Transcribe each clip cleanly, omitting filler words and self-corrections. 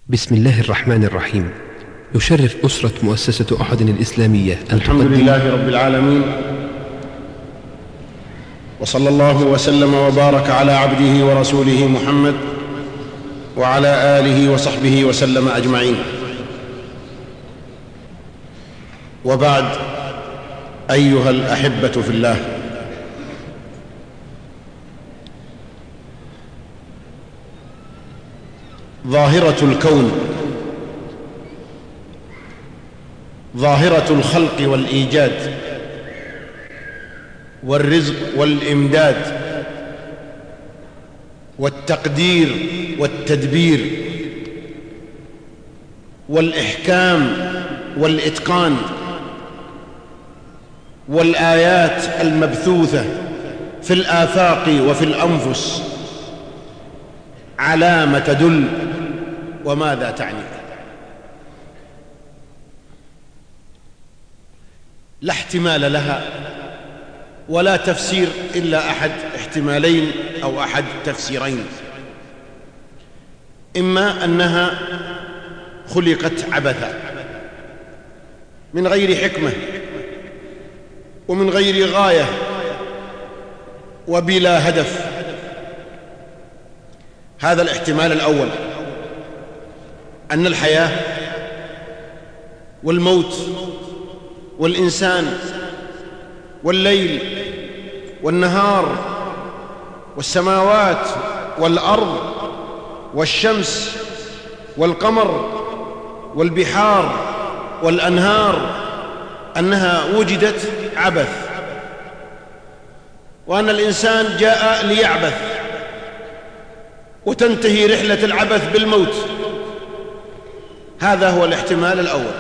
بسم الله الرحمن الرحيم. يشرف أسرة مؤسسة أحد الإسلامية أن الحمد لله رب العالمين، وصلى الله وسلم وبارك على عبده ورسوله محمد وعلى آله وصحبه وسلم أجمعين. وبعد، أيها الأحبة في الله، ظاهرة الكون، ظاهرة الخلق والإيجاد والرزق والإمداد والتقدير والتدبير والإحكام والإتقان والآيات المبثوثة في الآفاق وفي الأنفس على ما تدل وماذا تعني. لا احتمال لها ولا تفسير إلا أحد احتمالين أو أحد تفسيرين: إما أنها خلقت عبثا من غير حكمة ومن غير غاية وبلا هدف. هذا الاحتمال الأول، أن الحياة والموت والإنسان والليل والنهار والسماوات والأرض والشمس والقمر والبحار والأنهار أنها وجدت عبث، وأن الإنسان جاء ليعبث وتنتهي رحلة العبث بالموت. هذا هو الاحتمال الأول.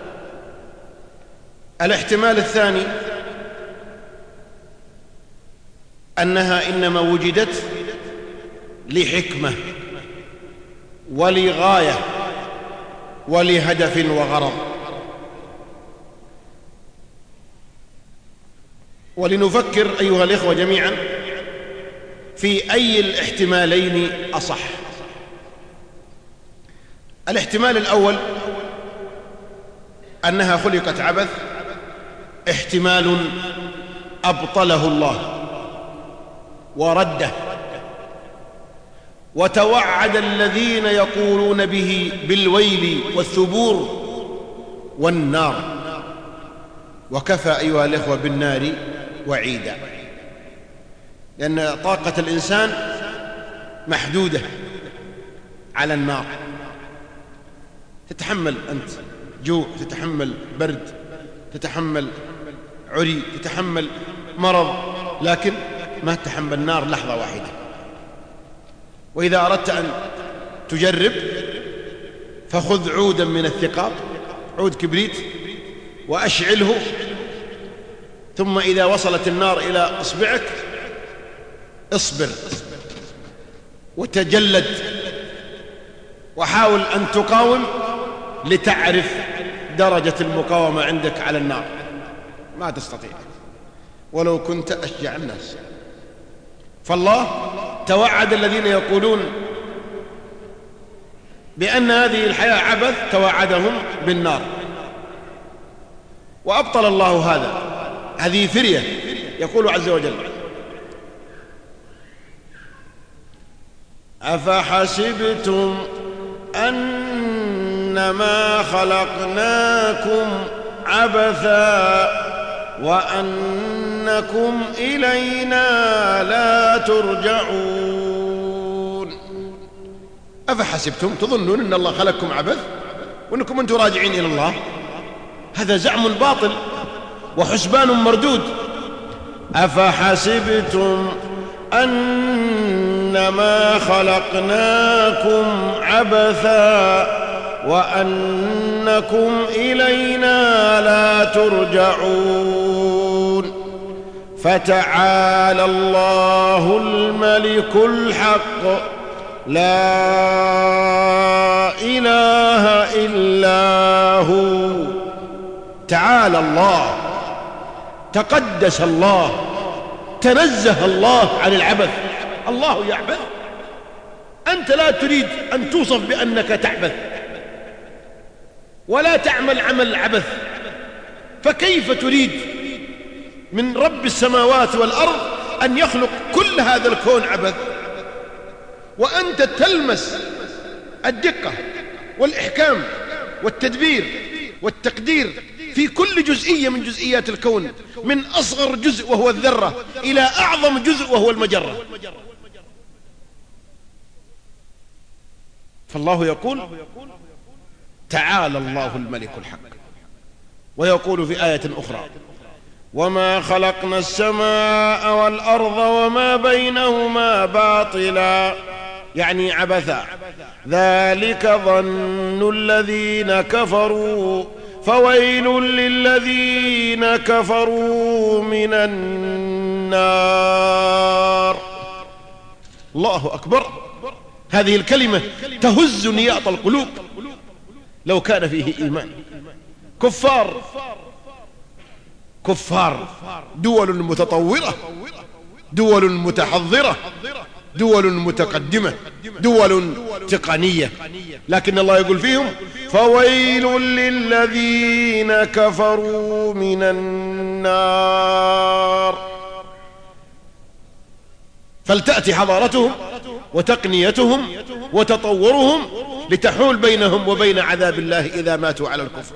الاحتمال الثاني أنها إنما وجدت لحكمة ولغاية ولهدف وغرض. ولنفكر أيها الإخوة جميعا في أي الاحتمالين أصح. الاحتمال الأول أنها خلقت عبث احتمال أبطله الله ورده، وتوعد الذين يقولون به بالويل والثبور والنار، وكفى أيها الإخوة بالنار وعيدا، لأن طاقة الإنسان محدودة على النار. تتحمل أنت جوع، تتحمل برد، تتحمل عري، تتحمل مرض، لكن ما تتحمل نار لحظة واحدة. وإذا أردت أن تجرب فخذ عودا من الثقاب، عود كبريت، وأشعله، ثم إذا وصلت النار إلى إصبعك اصبر وتجلد وحاول أن تقاوم لتعرف درجة المقاومة عندك على النار. ما تستطيع ولو كنت أشجع الناس. فالله توعد الذين يقولون بأن هذه الحياة عبث، توعدهم بالنار، وأبطل الله هذا. هذه فرية. يقول عز وجل: أفحسبتم أنما خلقناكم عبثا وأنكم إلينا لا ترجعون. أفحسبتم، تظنون أن الله خلقكم عبث وأنكم أنتم راجعين إلى الله؟ هذا زعم باطل وحسبان مردود. أفحسبتم أنما خلقناكم عبثا وأنكم إلينا لا ترجعون. فتعالى الله الملك الحق لا إله إلا هو. تعالى الله، تقدس الله، تنزه الله عن العبث. الله يعبث؟ أنت لا تريد أن توصف بأنك تعبث ولا تعمل عمل عبث، فكيف تريد من رب السماوات والأرض أن يخلق كل هذا الكون عبث وأنت تلمس الدقة والإحكام والتدبير والتقدير في كل جزئية من جزئيات الكون، من أصغر جزء وهو الذرة إلى أعظم جزء وهو المجرة. فالله يقول تعالى الله الملك الحق، ويقول في آية أخرى وما خلقنا السماء والأرض وما بينهما باطلا، يعني عبثا، ذلك ظن الذين كفروا فويل للذين كفروا من النار. الله أكبر. هذه الكلمة تهز نياط القلوب لو كان فيه إيمان. كفار، دول متطورة، دول متحضرة، دول متقدمة، دول تقنية، لكن الله يقول فيهم فويل للذين كفروا من النار. فلتأتي حضارتهم وتقنيتهم وتطورهم لتحول بينهم وبين عذاب الله إذا ماتوا على الكفر.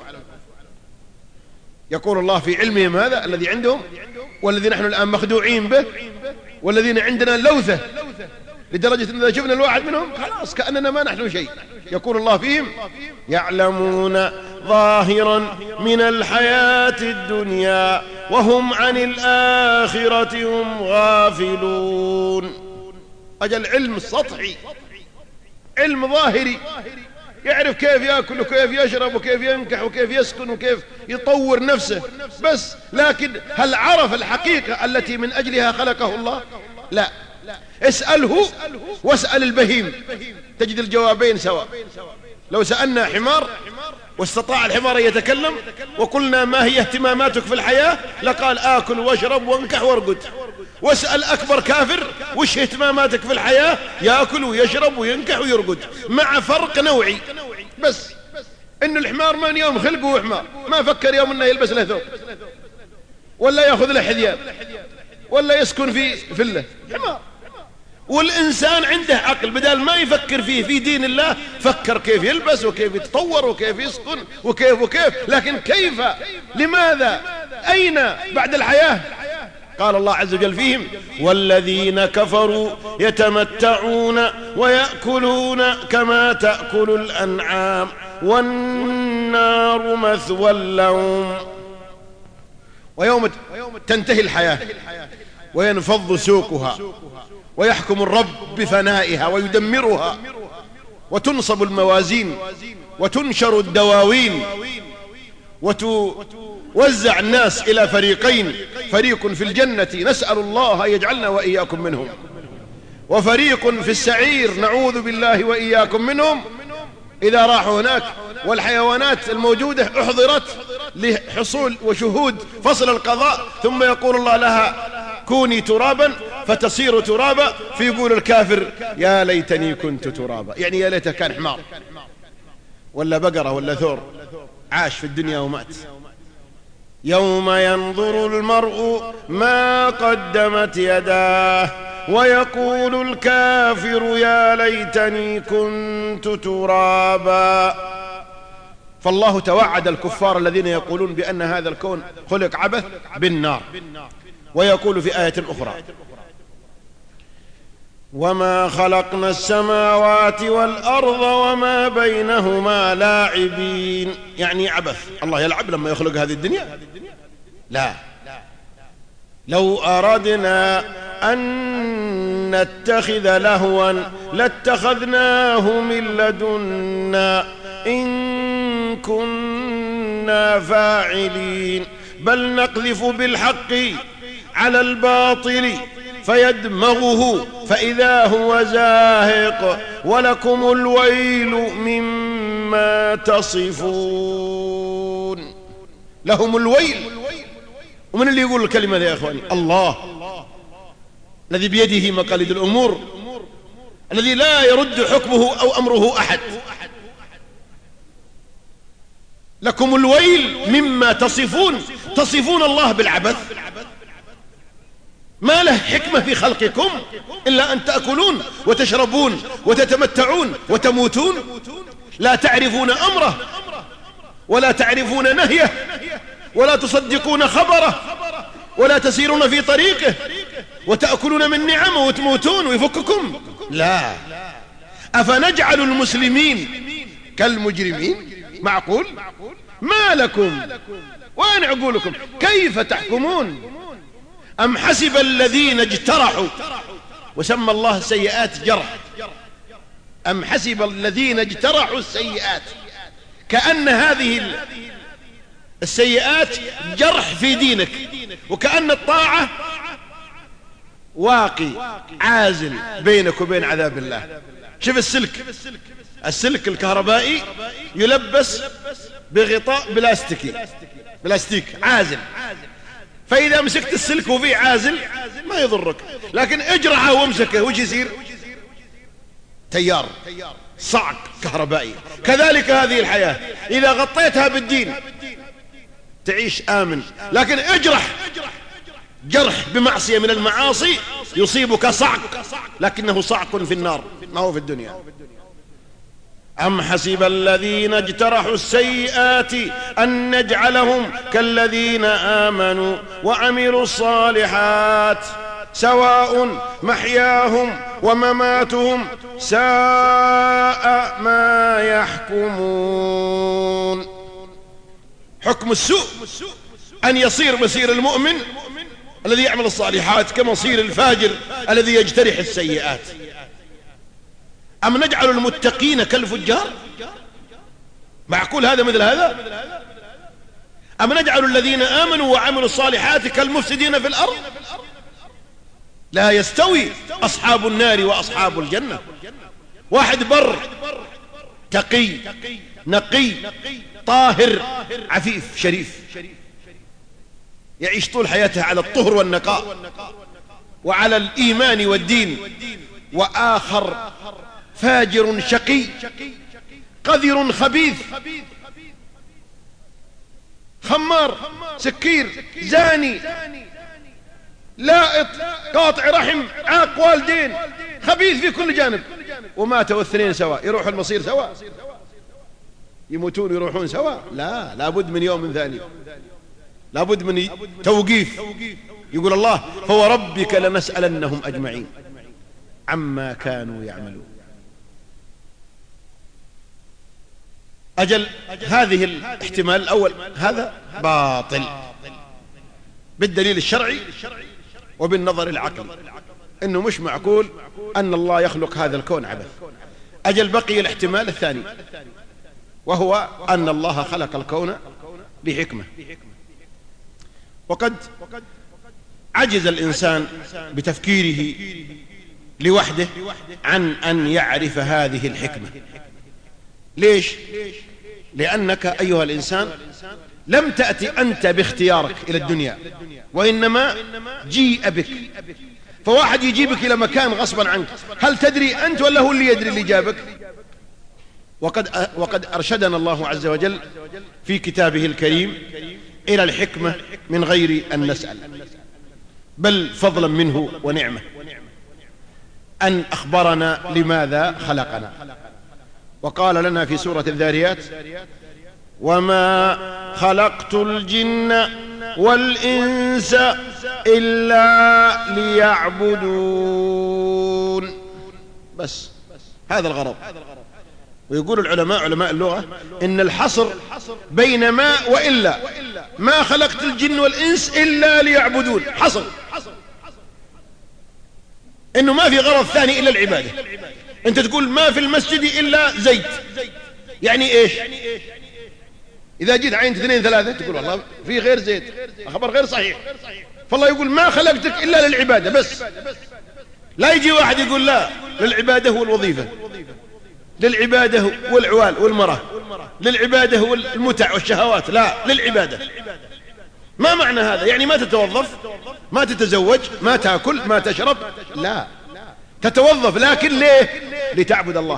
يقول الله في علمهم هذا الذي عندهم والذي نحن الآن مخدوعين به، والذين عندنا لوثة لدرجة أن إذا شفنا الواحد منهم خلاص كأننا ما نحن شيء. يقول الله فيهم يعلمون ظاهرا من الحياة الدنيا وهم عن الآخرة هم غافلون. أجل علم سطحي، علم ظاهري، يعرف كيف يأكل وكيف يشرب وكيف ينكح وكيف يسكن وكيف يطور نفسه بس، لكن هل عرف الحقيقة التي من أجلها خلقه الله؟ لا. اسأله واسأل البهيم تجد الجوابين سواء. لو سألنا حمار واستطاع الحمار أن يتكلم وقلنا ما هي اهتماماتك في الحياة لقال آكل واشرب وانكح وارقد. واسأل أكبر كافر وش اهتماماتك في الحياة؟ يأكل ويشرب وينكح ويرقد، مع فرق نوعي بس، إن الحمار من يوم خلقه حمار ما فكر يوم أنه يلبس له ثوب ولا يأخذ له حذيان ولا يسكن في فله، حمار. والإنسان عنده عقل، بدل ما يفكر فيه في دين الله فكر كيف يلبس وكيف يتطور وكيف يسكن وكيف، لكن كيف؟ لماذا؟ أين بعد الحياة؟ قال الله عز وجل فيهم والذين كفروا يتمتعون ويأكلون كما تأكل الأنعام والنار مثوى لهم. ويوم تنتهي الحياة وينفض سوقها ويحكم الرب بفنائها ويدمرها وتنصب الموازين وتنشر الدواوين وتوزع الناس إلى فريقين، فريق في الجنة نسأل الله أن يجعلنا وإياكم منهم، وفريق في السعير نعوذ بالله وإياكم منهم. إذا راحوا هناك والحيوانات الموجودة أحضرت لحصول وشهود فصل القضاء، ثم يقول الله لها كوني ترابا فتصير ترابا، فيقول الكافر يا ليتني كنت ترابا، يعني يا ليته كان حمار ولا بقرة ولا ثور عاش في الدنيا ومات. يوم ينظر المرء ما قدمت يداه ويقول الكافر يا ليتني كنت ترابا. فالله توعد الكفار الذين يقولون بأن هذا الكون خلق عبث بالنار، ويقول في آية أخرى وما خلقنا السماوات والأرض وما بينهما لاعبين، يعني عبث. الله يلعب لما يخلق هذه الدنيا؟ لا. لو أردنا أن نتخذ لهوا لاتخذناه من لدنا إن كنا فاعلين، بل نقذف بالحق على الباطل فيدمغه فإذا هو زاهق ولكم الويل مما تصفون. لهم الويل. ومن اللي يقول الكلمة يا إخواني؟ الله الذي بيده مقاليد الأمور، الذي لا يرد حكمه أو أمره أحد. لكم الويل مما تصفون الله بالعبث. ما له حكمة في خلقكم إلا أن تأكلون وتشربون وتتمتعون وتموتون، لا تعرفون أمره ولا تعرفون نهيه ولا تصدقون خبره ولا تسيرون في طريقه، وتأكلون من نعمه وتموتون ويفككم. لا. أفنجعل المسلمين كالمجرمين؟ معقول؟ ما لكم وين عقولكم؟ كيف تحكمون؟ أم حسب الذين اجترحوا، وسمى الله السيئات جرح، أم حسب الذين اجترحوا السيئات، كأن هذه السيئات جرح في دينك، وكأن الطاعة واقي عازل بينك وبين عذاب الله. شوف السلك الكهربائي يلبس بغطاء بلاستيك عازل، فإذا مسكت السلك وفيه عازل ما يضرك، لكن اجرعه وامسكه وش يصير؟ تيار، صعق كهربائي. كذلك هذه الحياة إذا غطيتها بالدين تعيش آمن، لكن اجرح جرح بمعصية من المعاصي يصيبك صعق، لكنه صعق في النار ما هو في الدنيا. أم حسب الذين اجترحوا السيئات أن نجعلهم كالذين آمنوا وعملوا الصالحات سواء محياهم ومماتهم ساء ما يحكمون. حكم السوء أن يصير مسير المؤمن الذي يعمل الصالحات كمصير الفاجر الذي يجترح السيئات. أم نجعل المتقين كالفجار؟ معقول هذا مثل هذا؟ أم نجعل الذين آمنوا وعملوا الصالحات كالمفسدين في الأرض؟ لا يستوي أصحاب النار وأصحاب الجنة. واحد بر تقي نقي طاهر عفيف شريف يعيش طول حياته على الطهر والنقاء وعلى الإيمان والدين، وآخر فاجر شقي قذر خبيث خمار سكير زاني لائط قاطع رحم عاق والدين خبيث في كل جانب، وماتوا الاثنين سواء. يروح المصير سواء، يموتون ويروحون سواء؟ لا، لابد من يوم ثاني، لابد من توقيف. يقول الله فوربك لنسألنهم أجمعين عما كانوا يعملون. أجل هذه الاحتمال الأول هذا باطل بالدليل الشرعي وبالنظر العقلي، إنه مش معقول أن الله يخلق هذا الكون عبث. أجل بقي الاحتمال الثاني، وهو أن الله خلق الكون بحكمة، وقد عجز الإنسان بتفكيره لوحده عن أن يعرف هذه الحكمة. ليش؟ لأنك أيها الإنسان لم تأتي أنت باختيارك إلى الدنيا، وإنما جيء بك. فواحد يجيبك إلى مكان غصبا عنك، هل تدري أنت ولا هو اللي يدري اللي جابك؟ وقد أرشدنا الله عز وجل في كتابه الكريم إلى الحكمة من غير أن نسأل، بل فضلا منه ونعمة أن أخبرنا لماذا خلقنا. وقال لنا في سورة الذاريات وما خلقت الجن والإنس إلا ليعبدون. بس هذا الغرض. ويقول العلماء علماء اللغة إن الحصر بين ما وإلا، ما خلقت الجن والإنس إلا ليعبدون، حصر إنه ما في غرض ثاني إلا العبادة. أنت تقول ما في المسجد إلا زيت، يعني إيش؟ إذا جيت عينت 2 3 تقول والله في غير زيت، خبر غير صحيح. فالله يقول ما خلقتك إلا للعبادة بس. لا يجي واحد يقول لا، للعبادة والوظيفة، للعبادة والعوال والمرأة، للعبادة والمتع والشهوات، لا، للعبادة. ما معنى هذا؟ يعني ما تتوظف، ما تتزوج، ما تأكل، ما تشرب، لا، تتوظف لكن ليه؟ لتعبد الله.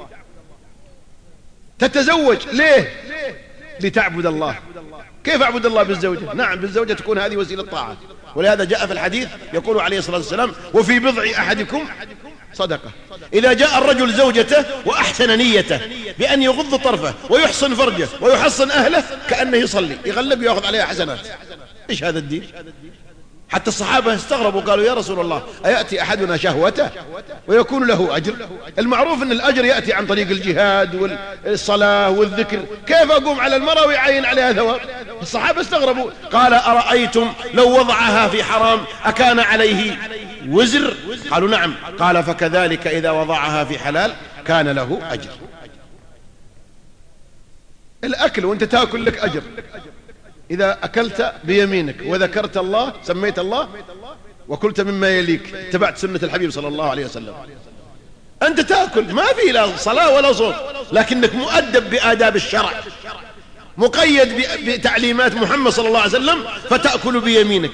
تتزوج ليه؟ لتعبد الله. كيف أعبد الله بالزوجة؟ نعم، بالزوجة تكون هذه وسيلة طاعة، ولهذا جاء في الحديث يقول عليه الصلاة والسلام: وفي بضع أحدكم صدقة. إذا جاء الرجل زوجته وأحسن نيته بأن يغض طرفه ويحصن فرجه ويحصن أهله كأنه يصلي، يغلب ويأخذ عليها حسنات. إيش هذا الدين؟ حتى الصحابة استغربوا قالوا: يا رسول الله، أيأتي أحدنا شهوته ويكون له أجر؟ المعروف أن الأجر يأتي عن طريق الجهاد والصلاة والذكر، كيف أقوم على المرأة ويعين عليها ثواب؟ الصحابة استغربوا. قال: أرأيتم لو وضعها في حرام أكان عليه وزر؟ قالوا: نعم. قال: فكذلك إذا وضعها في حلال كان له أجر. الأكل وأنت تأكل لك أجر. إذا أكلت بيمينك وذكرت الله، سميت الله وكلت مما يليك، اتبعت سنة الحبيب صلى الله عليه وسلم، أنت تأكل ما في لا صلاة ولا صوم، لكنك مؤدب بآداب الشرع، مقيد بتعليمات محمد صلى الله عليه وسلم، فتأكل بيمينك.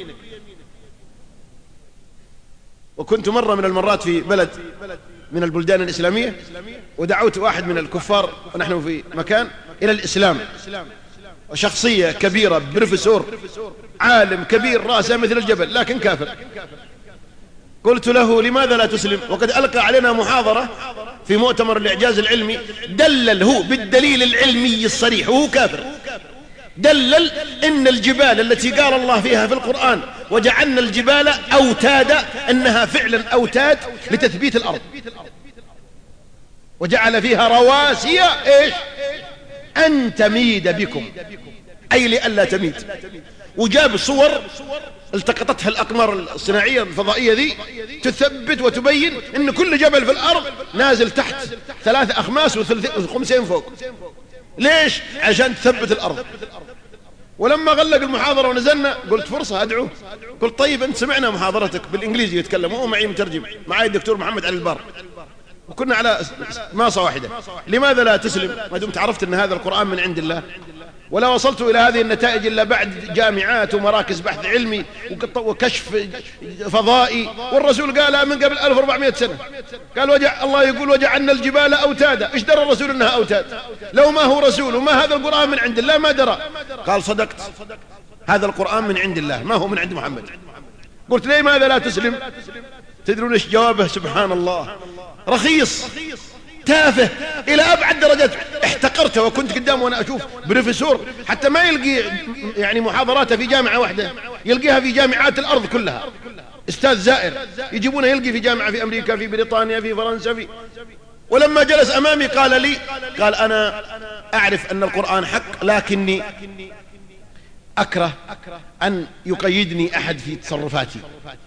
وكنت مرة من المرات في بلد من البلدان الإسلامية، ودعوت واحد من الكفار ونحن في مكان إلى الإسلام، وشخصية كبيرة، بروفيسور عالم كبير رأسه مثل الجبل لكن كافر. قلت له: لماذا لا تسلم؟ وقد ألقى علينا محاضرة في مؤتمر الإعجاز العلمي، دلل هو بالدليل العلمي الصريح، وهو كافر، دلل إن الجبال التي قال الله فيها في القرآن: وجعلنا الجبال أوتادا، أنها فعلا أوتاد لتثبيت الأرض، وجعل فيها رواسي إيش؟ أن تميد بكم، أي لألا تميد. وجاب صور التقطتها الأقمار الصناعية الفضائية ذي تثبت وتبين أن كل جبل في الأرض نازل تحت 3 أخماس و5 فوق. ليش؟ عشان تثبت الأرض. ولما غلق المحاضرة ونزلنا قلت فرصة أدعوه، قلت: طيب أنت سمعنا محاضرتك بالإنجليزي يتكلم، وهو معي مترجم، معي الدكتور محمد علي البار، وكنا على ماصة واحدة، لماذا لا تسلم ما دمت عرفت أن هذا القرآن من عند الله؟ ولا وصلت إلى هذه النتائج إلا بعد جامعات ومراكز بحث علمي وكشف فضائي، والرسول قالها من قبل 1400 سنة. قال الله يقول: وجعلنا الجبال أوتادا. إيش درى الرسول أنها أوتاد؟ لو ما هو رسول وما هذا القرآن من عند الله ما درى. قال: صدقت، هذا القرآن من عند الله ما هو من عند محمد. قلت: ليه ماذا لا تسلم؟ تدرون إيش جوابه؟ سبحان الله، رخيص تافه إلى أبعد درجات. احتقرته وكنت قدامه وأنا أشوف بروفيسور حتى ما يلقي يعني محاضراته في جامعة واحدة، يلقيها في جامعات الأرض كلها، أستاذ زائر يجيبونه يلقي في جامعة في أمريكا، في بريطانيا، في فرنسا، ولما جلس أمامي قال لي: قال: أنا أعرف أن القرآن حق، لكني أكره أن يقيدني أحد في تصرفاتي.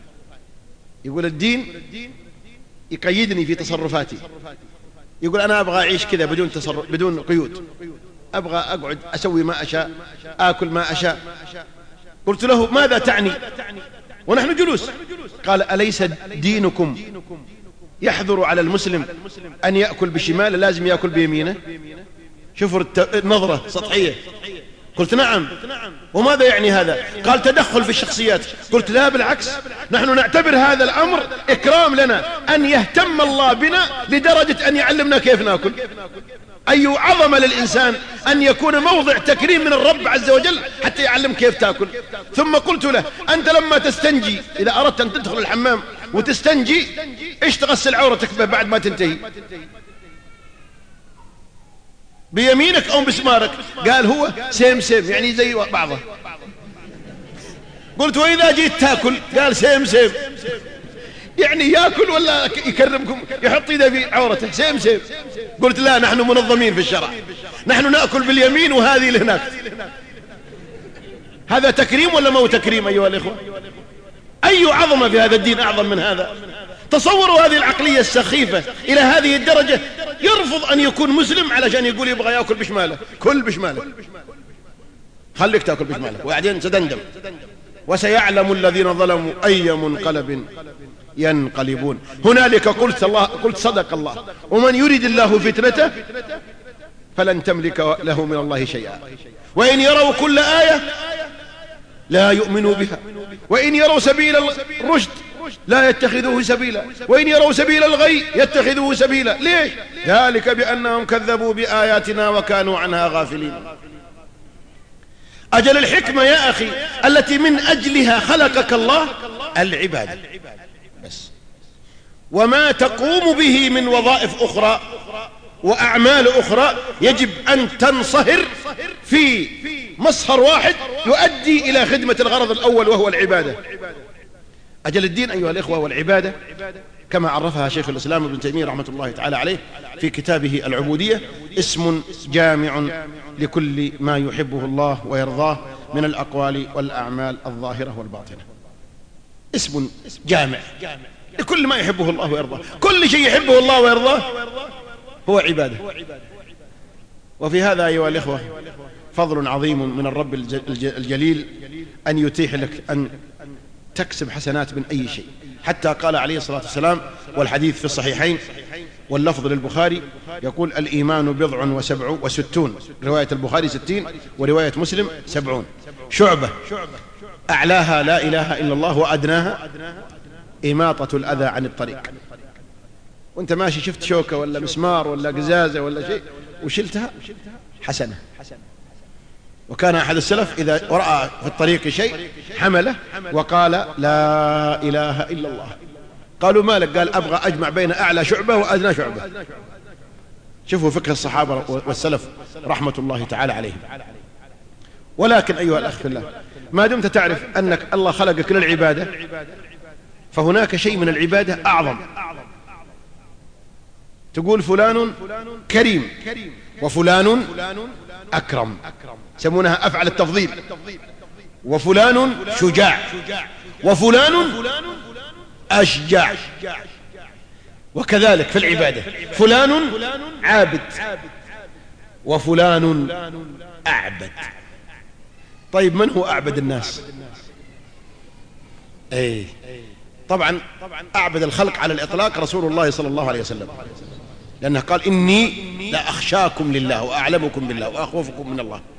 يقول الدين يقيدني في تصرفاتي، يقول: أنا أبغى أعيش كذا بدون تصرف، بدون قيود، أبغى أقعد أسوي ما أشاء، آكل ما أشاء. قلت له: ماذا تعني ونحن جلوس؟ قال: أليس دينكم يحظر على المسلم أن يأكل بشماله، لازم يأكل بيمينه؟ شوفوا النظرة سطحية. قلت: نعم. وماذا يعني هذا؟ قال: تدخل في الشخصيات. قلت: لا، بالعكس، نحن نعتبر هذا الأمر إكرام لنا، أن يهتم الله بنا لدرجة أن يعلمنا كيف نأكل. أي عظمة للإنسان أن يكون موضع تكريم من الرب عز وجل حتى يعلم كيف تأكل. ثم قلت له: أنت لما تستنجي، إذا أردت أن تدخل الحمام وتستنجي، إيش تغسل عورتك به بعد ما تنتهي؟ بيمينك أو بسمارك؟ قال: هو سيم سيم، يعني زي بعضه. قلت: وإذا جيت تأكل؟ قال: سيم سيم، يعني يأكل ولا يكرمكم يحط يده في عورته؟ سيم سيم. قلت: لا، نحن منظمين في الشرع، نحن نأكل باليمين وهذه لهناك. هذا تكريم ولا ما هو تكريم أيها الإخوة؟ أي عظمة في هذا الدين أعظم من هذا؟ تصوروا هذه العقلية السخيفة إلى هذه الدرجة، يرفض أن يكون مسلم علشان يقول يبغى يأكل بشماله. كل بشماله، خليك تأكل بشمالك وبعدين ستندم. وسيعلم الذين ظلموا أي منقلب ينقلبون. هنالك قلت صدق الله. ومن يريد الله فتنته فلن تملك له من الله شيئا، وإن يروا كل آية لا يؤمنوا بها، وإن يروا سبيل الرشد لا يتخذوه سبيلا، وإن يروا سبيل الغي يتخذوه سبيلا. ليش؟ ذلك بأنهم كذبوا بآياتنا وكانوا عنها غافلين. أجل الحكمة يا أخي التي من أجلها خلقك الله العبادة بس، وما تقوم به من وظائف أخرى وأعمال أخرى يجب أن تنصهر في مصهر واحد يؤدي إلى خدمة الغرض الأول وهو العبادة. أجل الدين أيها الإخوة والعبادة كما عرفها شيخ الإسلام ابن تيمية رحمة الله تعالى عليه في كتابه العبودية اسم جامع لكل ما يحبه الله ويرضاه من الأقوال والأعمال الظاهرة والباطنة. اسم جامع لكل ما يحبه الله ويرضاه، كل شيء يحبه الله ويرضاه هو عبادة. وفي هذا أيها الإخوة فضل عظيم من الرب الجليل أن يتيح لك أن تكسب حسنات من أي شيء، حتى قال عليه الصلاة والسلام والحديث في الصحيحين واللفظ للبخاري يقول الإيمان 67 رواية البخاري 60 ورواية مسلم 70 شعبة، أعلاها لا إله إلا الله وأدناها إماطة الأذى عن الطريق. وانت ماشي شفت شوكة ولا مسمار ولا قزازة ولا شيء وشلتها حسنة. وكان أحد السلف إذا رأى في الطريق شيء حمله وقال لا إله إلا الله. قالوا مالك؟ قال أبغى أجمع بين أعلى شعبة وأدنى شعبة. شوفوا فقه الصحابة والسلف رحمة الله تعالى عليهم. ولكن أيها الأخ في الله، ما دمت تعرف أنك الله خلقك للعبادة فهناك شيء من العبادة أعظم. تقول فلان كريم وفلان أكرم، يسمونها أفعل التفضيل. وفلان شجاع وفلان أشجع. وكذلك في العبادة فلان عابد وفلان أعبد. طيب من هو أعبد الناس؟ طبعا أعبد الخلق على الإطلاق رسول الله صلى الله عليه وسلم، لأنه قال إني لا أخشاكم لله وأعلمكم بالله وأخوفكم من الله.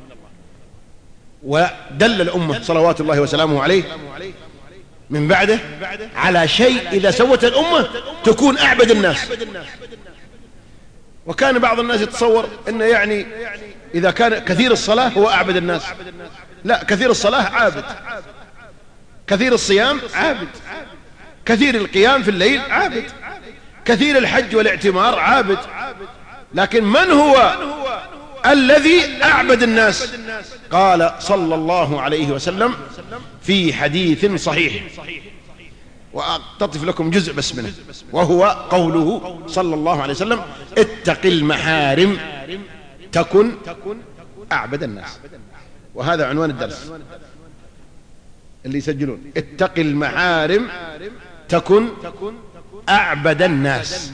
ودل الأمة صلوات الله وسلامه عليه من بعده على شيء إذا سوت الأمة تكون أعبد الناس. وكان بعض الناس يتصور أنه يعني إذا كان كثير الصلاة هو أعبد الناس. لا، كثير الصلاة عابد، كثير الصيام عابد، كثير القيام في الليل عابد، كثير الحج والاعتمار عابد. لكن من هو الذي أعبد الناس؟ قال صلى الله عليه وسلم في حديث صحيح، وأقتطف لكم جزء بس منه، وهو قوله صلى الله عليه وسلم اتق المحارم تكن أعبد الناس. وهذا عنوان الدرس اللي يسجلون، اتق المحارم تكن أعبد الناس.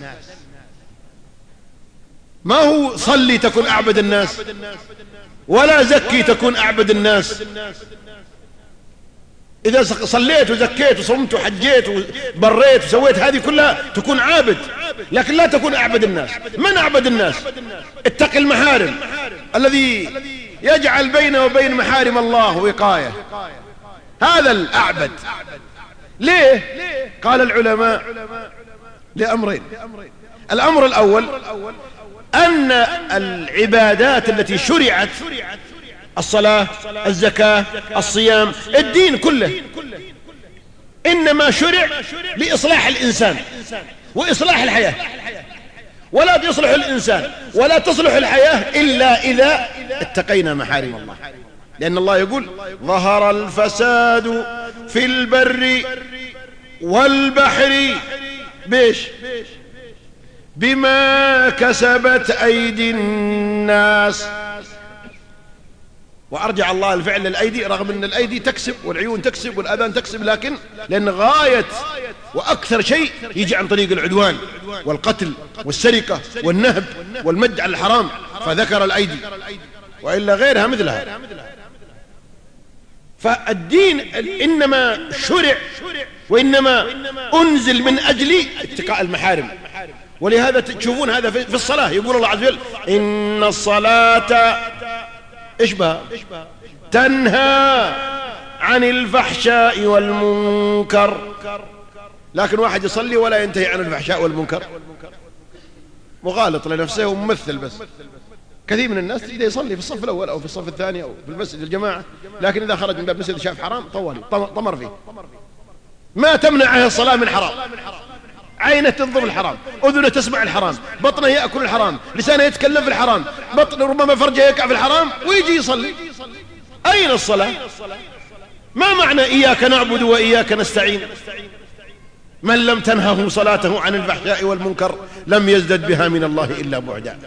ما هو صلي تكن أعبد الناس، ولا زكي تكن أعبد الناس. إذا صليت وزكيت وصمت وحجيت وبريت وسويت هذه كلها تكون عابد، لكن لا تكون أعبد الناس. من أعبد الناس؟ اتق المحارم الذي يجعل بينه وبين محارم الله وقاية، هذا الأعبد. ليه؟ قال العلماء لأمرين. الأمر الأول أن العبادات التي شرعت، الصلاة، الزكاة، الصيام، الدين كله إنما شرع لإصلاح الإنسان وإصلاح الحياة، ولا يصلح الإنسان ولا تصلح الحياة إلا إذا اتقينا محارم الله. لأن الله يقول ظهر الفساد في البر والبحر بيش بما كسبت أيدي الناس. وأرجع الله الفعل للأيدي، رغم أن الأيدي تكسب والعيون تكسب والآذان تكسب، لكن لأن غاية وأكثر شيء يجي عن طريق العدوان والقتل والسرقة والنهب والمد على الحرام، فذكر الأيدي، وإلا غيرها مثلها. فالدين إنما شرع وإنما أنزل من أجل اتقاء المحارم. ولهذا تشوفون هذا في الصلاة، يقول الله عز وجل إن الصلاة إشبه تنهى عن الفحشاء والمنكر. لكن واحد يصلي ولا ينتهي عن الفحشاء والمنكر، مغالط لنفسه وممثل. بس كثير من الناس تجده يصلي في الصف الأول أو في الصف الثاني أو في المسجد الجماعة، لكن إذا خرج من باب المسجد شاف حرام طوالي طمر فيه. ما تمنعه الصلاة من حرام، عينه تنظر الحرام، أذنه تسمع الحرام، بطنه يأكل الحرام، لسانه يتكلم في الحرام، ربما فرجه يقع في الحرام ويجي يصلي. أين الصلاة؟ ما معنى إياك نعبد وإياك نستعين؟ من لم تنهه صلاته عن الفحشاء والمنكر لم يزدد بها من الله إلا بعدا.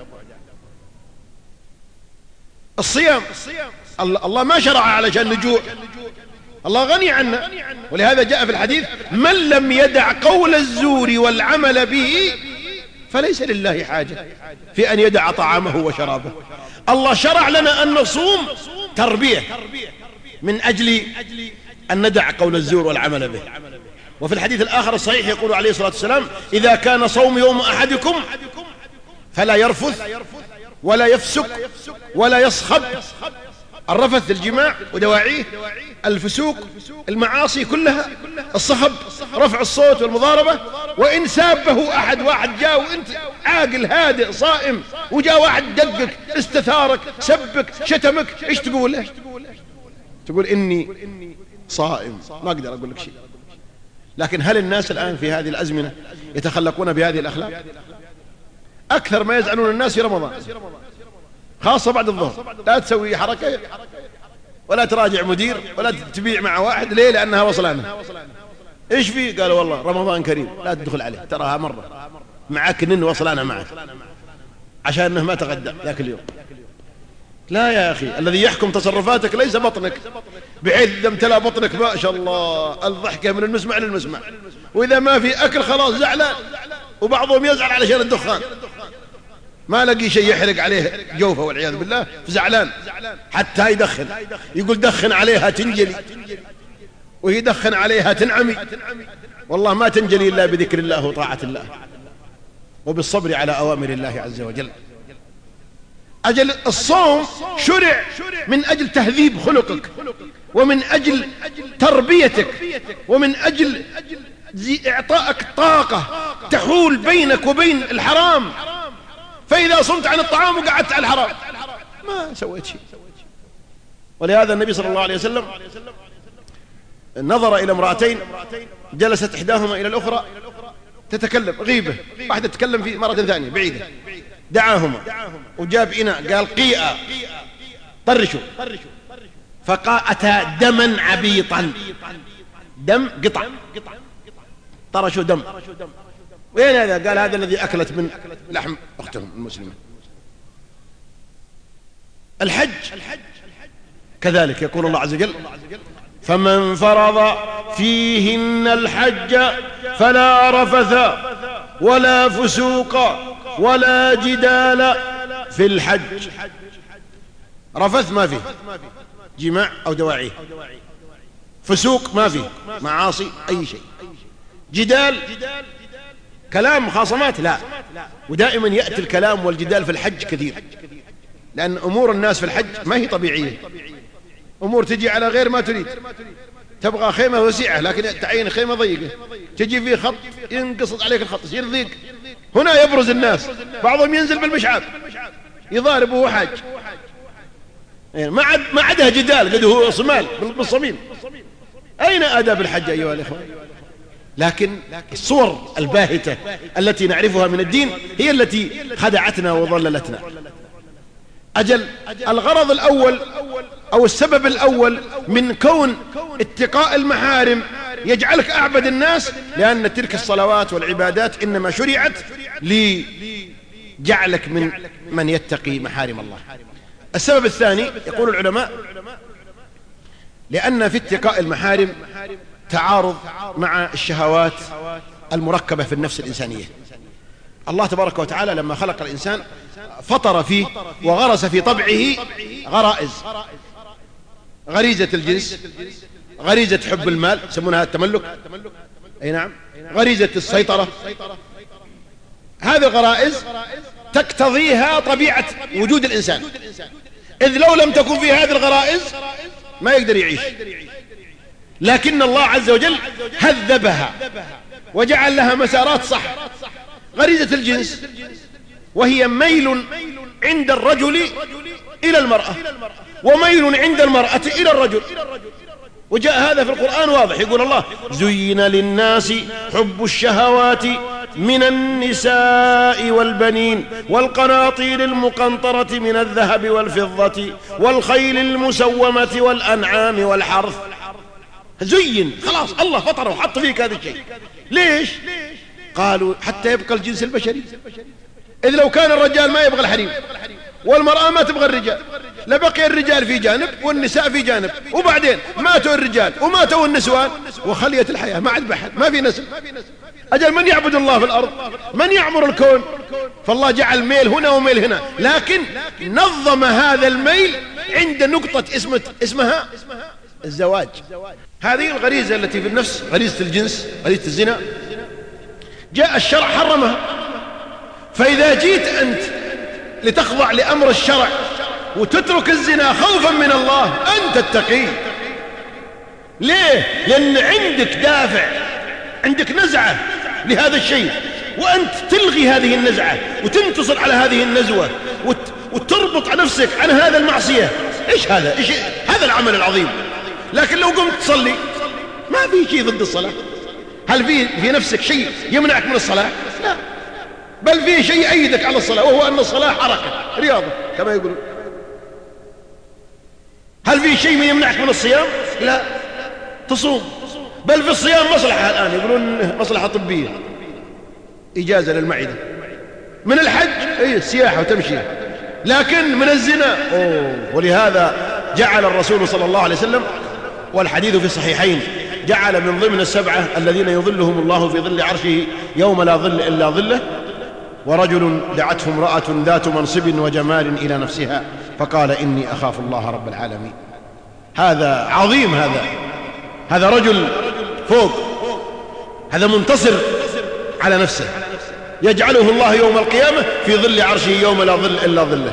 الصيام الله ما شرع علشان نجوع، الله غني عنا، ولهذا جاء في الحديث: من لم يدع قول الزور والعمل به فليس لله حاجة في أن يدع طعامه وشرابه. الله شرع لنا أن نصوم تربية من أجل أن ندع قول الزور والعمل به. وفي الحديث الآخر الصحيح يقول عليه الصلاة والسلام: إذا كان صوم يوم أحدكم فلا يرفث ولا يفسق ولا يصخب. الرفث الجماع ودواعيه، الفسوق المعاصي كلها، الصخب رفع الصوت والمضاربة. وإن سابه أحد، واحد جاء وإنت عاقل هادئ صائم وجاء واحد دقك استثارك سبك شتمك، إيش تقول له؟ تقول إني صائم، ما أقدر أقول لك شيء. لكن هل الناس الآن في هذه الأزمنة يتخلقون بهذه الأخلاق؟ أكثر ما يزعلون الناس في رمضان، خاصة بعد الظهر، لا تسوي حركة ولا تراجع مدير ولا تبيع مع واحد. ليه؟ لأنها وصلانة. إيش فيه؟ قالوا والله رمضان كريم لا تدخل عليه، تراها مرة معك نن وصلانة معك عشان أنه ما تغدى ذاك اليوم. لا يا أخي، الذي يحكم تصرفاتك ليس بطنك، بحيث إذا امتلأ بطنك ما شاء الله الضحكة من المسمع للمسمع، وإذا ما في أكل خلاص زعلان. وبعضهم يزعل علشان الدخان، ما لقي شيء يحرق عليه جوفه والعياذ بالله فزعلان حتى يدخن، يقول دخن عليها تنجلي، ويدخن عليها تنعمي. والله ما تنجلي إلا بذكر الله وطاعة الله وبالصبر على أوامر الله عز وجل. أجل الصوم شرع من أجل تهذيب خلقك، ومن أجل تربيتك، ومن أجل إعطائك طاقة تحول بينك وبين الحرام. فإذا صمت عن الطعام وقعدت على الحرام ما سويت شيء. ولهذا النبي صلى الله عليه وسلم نظر إلى امرأتين جلست إحداهما إلى الأخرى تتكلم غيبة، واحدة تتكلم في مرة ثانية بعيدة، دعاهما وجاب إناء قال: قيئا طرشوا، فقاءتا دما عبيطا، دم قطع، طرشوا دم. وين هذا؟ قال: هذا الذي أكلت من لحم أختهم المسلمة. الحج كذلك يقول الله عز وجل: فمن فرض فيهن الحج فلا رفث ولا فسوق ولا جدال في الحج. رفث ما فيه جماع أو دواعيه، فسوق ما فيه معاصي أي شيء، جدال كلام خاصمات لا. ودائما يأتي الكلام والجدال في الحج كثير، لأن أمور الناس في الحج ما هي طبيعية، أمور تجي على غير ما تريد. تبغى خيمة وسيعة لكن تعين خيمة ضيقة، تجي فيه خط ينقصد عليك الخط يصير ضيق. هنا يبرز الناس، بعضهم ينزل بالمشعاب يضارب وهو حاج، ما عدها جدال، قد هو صمال بالصميم. أين آداب الحج أيها الإخوة؟ لكن الصور الباهتة التي نعرفها من الدين هي التي خدعتنا وضللتنا. أجل الغرض الأول أو السبب الأول من كون اتقاء المحارم يجعلك أعبد الناس، لأن تلك الصلوات والعبادات إنما شرعت لجعلك من يتقي محارم الله. السبب الثاني يقول العلماء: لأن في اتقاء المحارم تعارض مع الشهوات المركبة في النفس الإنسانية. الله تبارك وتعالى لما خلق الإنسان فطر فيه وغرس في طبعه غرائز: غريزة الجنس، غريزة حب المال يسمونها التملك، أي نعم، غريزة السيطرة. هذه الغرائز تقتضيها طبيعة وجود الإنسان، إذ لو لم تكن في هذه الغرائز ما يقدر يعيش. لكن الله عز وجل هذبها وجعل لها مسارات صح. غريزة الجنس وهي ميل عند الرجل إلى المرأة وميل عند المرأة إلى الرجل، وجاء هذا في القرآن واضح. يقول الله: زين للناس حب الشهوات من النساء والبنين والقناطير المقنطرة من الذهب والفضة والخيل المسومة والأنعام والحرث. زين، خلاص الله فطره وحط فيك هذا الشيء. ليش؟ قالوا حتى يبقى الجنس البشري. إذ لو كان الرجال ما يبغى الحريم والمرأة ما تبغى الرجال لبقي الرجال في جانب والنساء في جانب، وبعدين ماتوا الرجال وماتوا النسوان وخليت الحياة، ما عاد بحد، ما في نسل. أجل من يعبد الله في الأرض؟ من يعمر الكون؟ فالله جعل ميل هنا وميل هنا، لكن نظم هذا الميل عند نقطة اسمها الزواج. هذه الغريزة التي في النفس، غريزة الجنس، غريزة الزنا، جاء الشرع حرمها. فإذا جيت أنت لتخضع لأمر الشرع وتترك الزنا خوفا من الله، أنت التقي. ليه؟ لأن عندك دافع، عندك نزعة لهذا الشيء، وأنت تلغي هذه النزعة وتنتصر على هذه النزوة وتربط نفسك عن هذا المعصية. إيش هذا؟ إيش هذا العمل العظيم؟ لكن لو قمت تصلي ما في شيء ضد الصلاة. هل في نفسك شيء يمنعك من الصلاة؟ لا، بل فيه شيء يأيدك على الصلاة، وهو أن الصلاة حركة رياضة كما يقولون. هل فيه شيء يمنعك من الصيام؟ لا، تصوم، بل في الصيام مصلحة الآن يقولون مصلحة طبية، إجازة للمعدة. من الحج السياحة وتمشي، لكن من الزنا ولهذا جعل الرسول صلى الله عليه وسلم، والحديث في الصحيحين، جعل من ضمن السبعة الذين يظلهم الله في ظل عرشه يوم لا ظل إلا ظله: ورجل دعته امرأة ذات منصب وجمال إلى نفسها فقال إني أخاف الله رب العالمين. هذا عظيم، هذا رجل فوق، هذا منتصر على نفسه، يجعله الله يوم القيامة في ظل عرشه يوم لا ظل إلا ظله.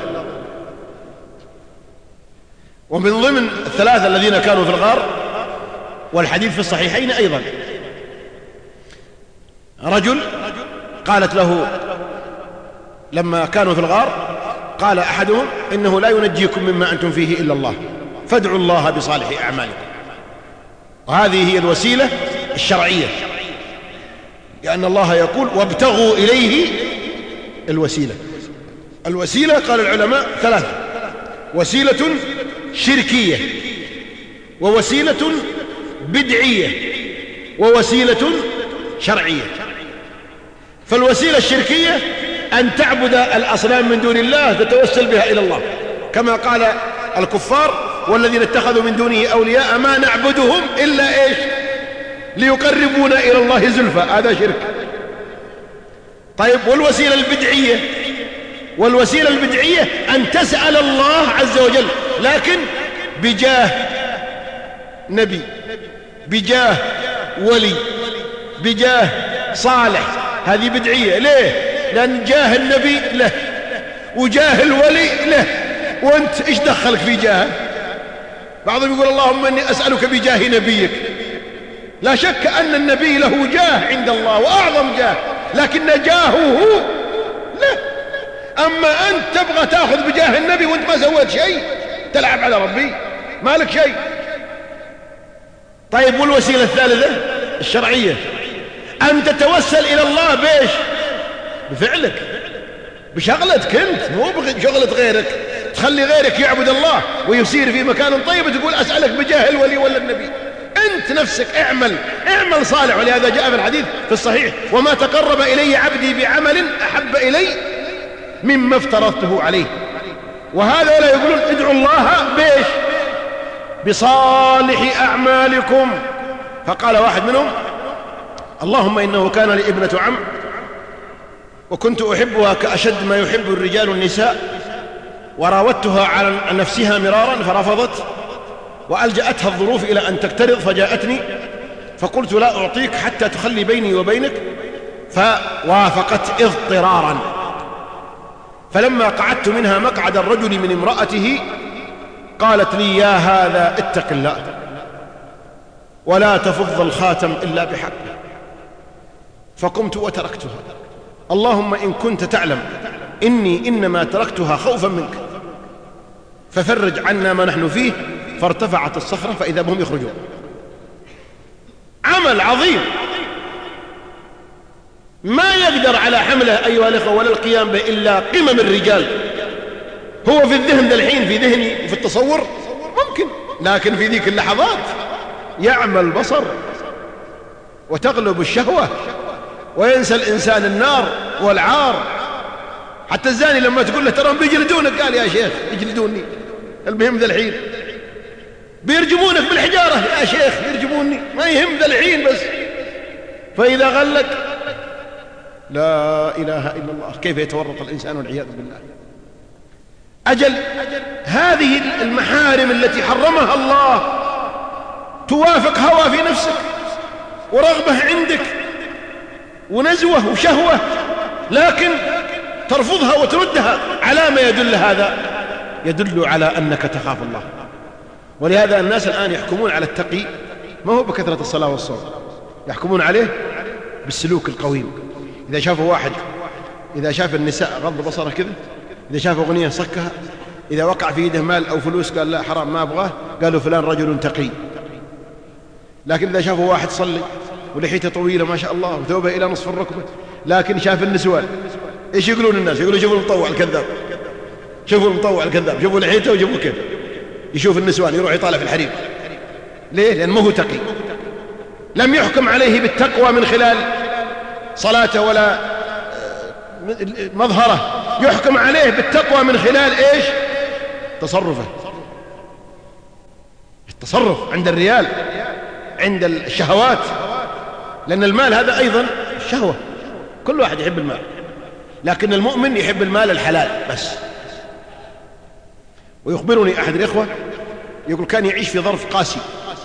ومن ضمن الثلاثة الذين كانوا في الغار، والحديث في الصحيحين أيضا، رجل قالت له لما كانوا في الغار، قال أحدهم: إنه لا ينجيكم مما أنتم فيه إلا الله، فادعوا الله بصالح أعمالكم. وهذه هي الوسيلة الشرعية، لأن الله يقول: وابتغوا إليه الوسيلة. الوسيلة قال العلماء ثلاثة: وسيلة شركية، ووسيلة بدعية، ووسيلة شرعية. فالوسيلة الشركية أن تعبد الأصنام من دون الله تتوسل بها إلى الله، كما قال الكفار: والذين اتخذوا من دونه أولياء ما نعبدهم إلا إيش؟ ليقربونا إلى الله زلفى. هذا شرك. طيب، والوسيلة البدعية؟ والوسيلة البدعية أن تسأل الله عز وجل، لكن بجاه نبي، بجاه ولي، بجاه صالح. هذه بدعية. ليه؟ لأن جاه النبي له وجاه الولي له، وانت ايش دخلك في جاه؟ بعضهم يقول: اللهم اني اسألك بجاه نبيك. لا شك ان النبي له جاه عند الله واعظم جاه، لكن جاهه له. اما انت تبغى تاخذ بجاه النبي وانت ما سويت شيء، تلعب على ربي، ما لك شيء. طيب، والوسيلة الثالثة الشرعية أن تتوسل إلى الله بإيش؟ بفعلك، بشغلتك أنت، مو بشغلة غيرك. تخلي غيرك يعبد الله ويسير في مكان طيب وتقول أسألك بجاه الولي ولا النبي. أنت نفسك اعمل صالح. ولهذا جاء في الحديث في الصحيح: وما تقرب إلي عبدي بعمل أحب إلي مما افترضته عليه. وهذا لا يقولون ادعوا الله بإيش؟ بصالح أعمالكم. فقال واحد منهم: اللهم إنه كان لي ابنة عم وكنت أحبها كأشد ما يحب الرجال النساء، وراودتها على نفسها مرارا فرفضت، وألجأتها الظروف إلى أن تقترض فجاءتني، فقلت لا أعطيك حتى تخلي بيني وبينك، فوافقت اضطرارا. فلما قعدت منها مقعد الرجل من امرأته قالت لي: يا هذا اتق الله ولا تفض الخاتم إلا بحقه. فقمت وتركتها. اللهم إن كنت تعلم إني إنما تركتها خوفا منك ففرج عنا ما نحن فيه. فارتفعت الصخرة فإذا بهم يخرجون. عمل عظيم ما يقدر على حمله أيها الأخوة ولا القيام به إلا قمم الرجال. هو في الذهن الحين، في ذهني وفي التصور ممكن، لكن في ذيك اللحظات يعمى البصر وتغلب الشهوة وينسى الإنسان النار والعار. حتى الزاني لما تقول له تراهم بيجلدونك، قال يا شيخ يجلدوني، المهم ذا الحين بيرجمونك بالحجارة، يا شيخ يرجموني، ما يهم ذا الحين بس. فإذا غلك لا إله إلا الله، كيف يتورط الإنسان والعياذ بالله. أجل هذه المحارم التي حرمها الله توافق هوى في نفسك ورغبة عندك ونزوة وشهوة، لكن ترفضها وتردها. على ما يدل هذا؟ يدل على أنك تخاف الله. ولهذا الناس الآن يحكمون على التقي ما هو بكثرة الصلاة والصوم، يحكمون عليه بالسلوك القويم. إذا شافوا واحد، إذا شاف النساء غض بصره كذا، إذا شاف أغنية صكها، إذا وقع في يده مال أو فلوس قال لا حرام ما أبغاه، قالوا فلان رجل تقي. لكن إذا شافوا واحد صلي ولحيته طويلة ما شاء الله وثوبه إلى نصف الركبة، لكن شاف النسوان، إيش يقولون الناس؟ يقولوا شوفوا المطوع الكذاب، شوفوا المطوع الكذاب، شوفوا لحيته وشوفوا كيف يشوف النسوان، يروح يطالع في الحريم. ليه؟ لأن ما هو تقي، لم يحكم عليه بالتقوى من خلال صلاته ولا مظهره، يحكم عليه بالتقوى من خلال إيش؟ تصرفه. التصرف عند الريال، عند الشهوات، لأن المال هذا أيضا شهوة، كل واحد يحب المال، لكن المؤمن يحب المال الحلال بس. ويخبرني أحد الإخوة يقول كان يعيش في ظرف قاسي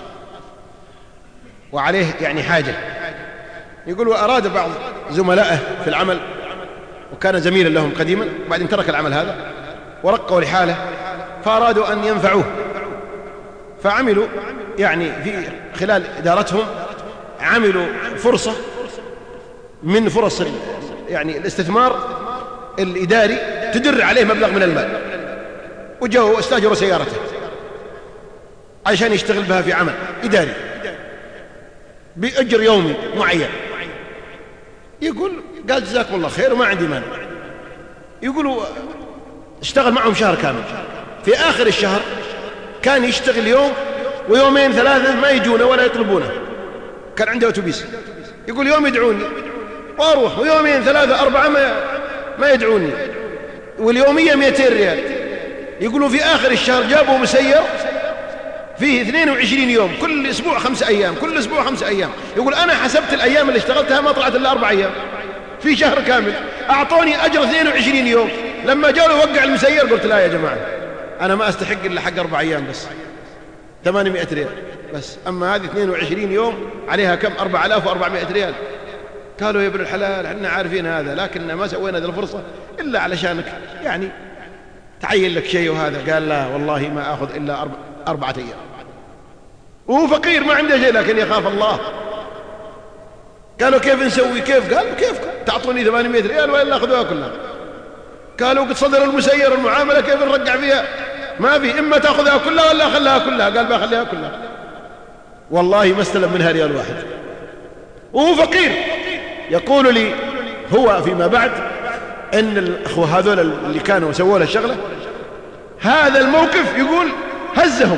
وعليه يعني حاجة، يقول وأراد بعض زملائه في العمل، وكان زميلا لهم قديما، بعدين ترك العمل هذا ورقوا لحاله، فأرادوا أن ينفعوه، فعملوا يعني في خلال إدارتهم عملوا فرصة من فرص يعني الاستثمار الإداري تدر عليه مبلغ من المال، وجاءوا واستاجروا سيارته عشان يشتغل بها في عمل إداري بأجر يومي معين. يقول قال جزاكم الله خير وما عندي مانع. يقولوا اشتغل معهم شهر كامل، في آخر الشهر كان يشتغل يوم ويومين ثلاثة ما يجونه ولا يطلبونه، كان عنده أتوبيس، يقول يوم يدعوني وأروح، ويومين ثلاثة أربعة ما يدعوني، واليومية 200 ريال. يقولوا في آخر الشهر جابوا مسير فيه 22 يوم، كل أسبوع 5 أيام، كل أسبوع 5 أيام. يقول أنا حسبت الأيام اللي اشتغلتها ما طلعت إلا 4 أيام في شهر كامل، أعطوني أجر 22 يوم. لما جاءوا يوقع المسير قلت لا يا جماعة أنا ما أستحق إلا حق 4 أيام بس، 800 ريال بس، أما هذه 22 يوم عليها كم؟ 4400 ريال. قالوا يا ابن الحلال احنا عارفين هذا، لكن ما سوينا هذه الفرصة إلا علشانك يعني تعين لك شيء. وهذا قال لا والله ما أخذ إلا 4 أيام، وهو فقير ما عنده شيء لكن يخاف الله. قالوا كيف نسوي؟ كيف؟ قال كيف تعطوني 800 ريال وإلا أخذوها كلها. قالوا قد صدر المسير المعاملة كيف نرجع فيها؟ ما في، إما تأخذها كلها ولا أخليها كلها. قال بأخليها كلها، والله ما استلم منها ريال واحد وهو فقير. يقول لي هو فيما بعد إن الأخوة هذول اللي كانوا سووا له الشغلة، هذا الموقف يقول هزهم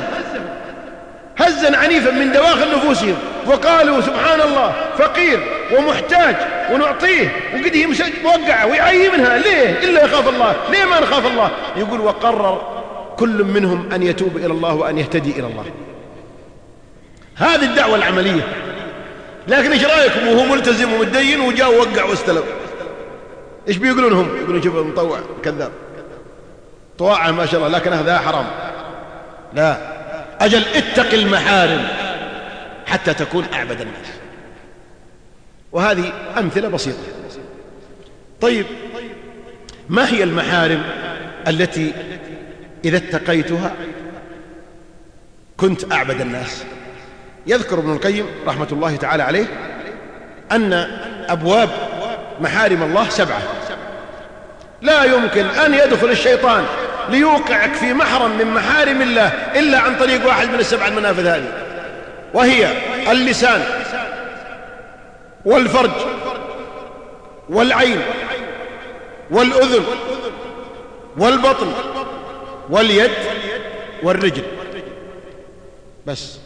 هزا عنيفا من دواخل نفوسهم، وقالوا سبحان الله فقير ومحتاج ونعطيه وقد موقعه ويعي منها، ليه إلا يخاف الله؟ ليه ما نخاف الله؟ يقول وقرر كل منهم أن يتوب إلى الله وأن يهتدي إلى الله. هذه الدعوة العملية. لكن إيش رأيكم وهو ملتزم ومتدين وجاء ووقع واستلم؟ إيش بيقولون هم؟ يقولون شوف مطوع كذاب، طواعه ما شاء الله، لكن هذا حرام. لا، أجل اتق المحارم حتى تكون أعبد الناس. وهذه أمثلة بسيطة. طيب ما هي المحارم التي إذا اتقيتها كنت أعبد الناس؟ يذكر ابن القيم رحمة الله تعالى عليه أن أبواب محارم الله 7. لا يمكن أن يدخل الشيطان ليوقعك في محرم من محارم الله إلا عن طريق واحد من ال7 المنافذ هذه، وهي اللسان والفرج والعين والأذن والبطن واليد والرجل بس.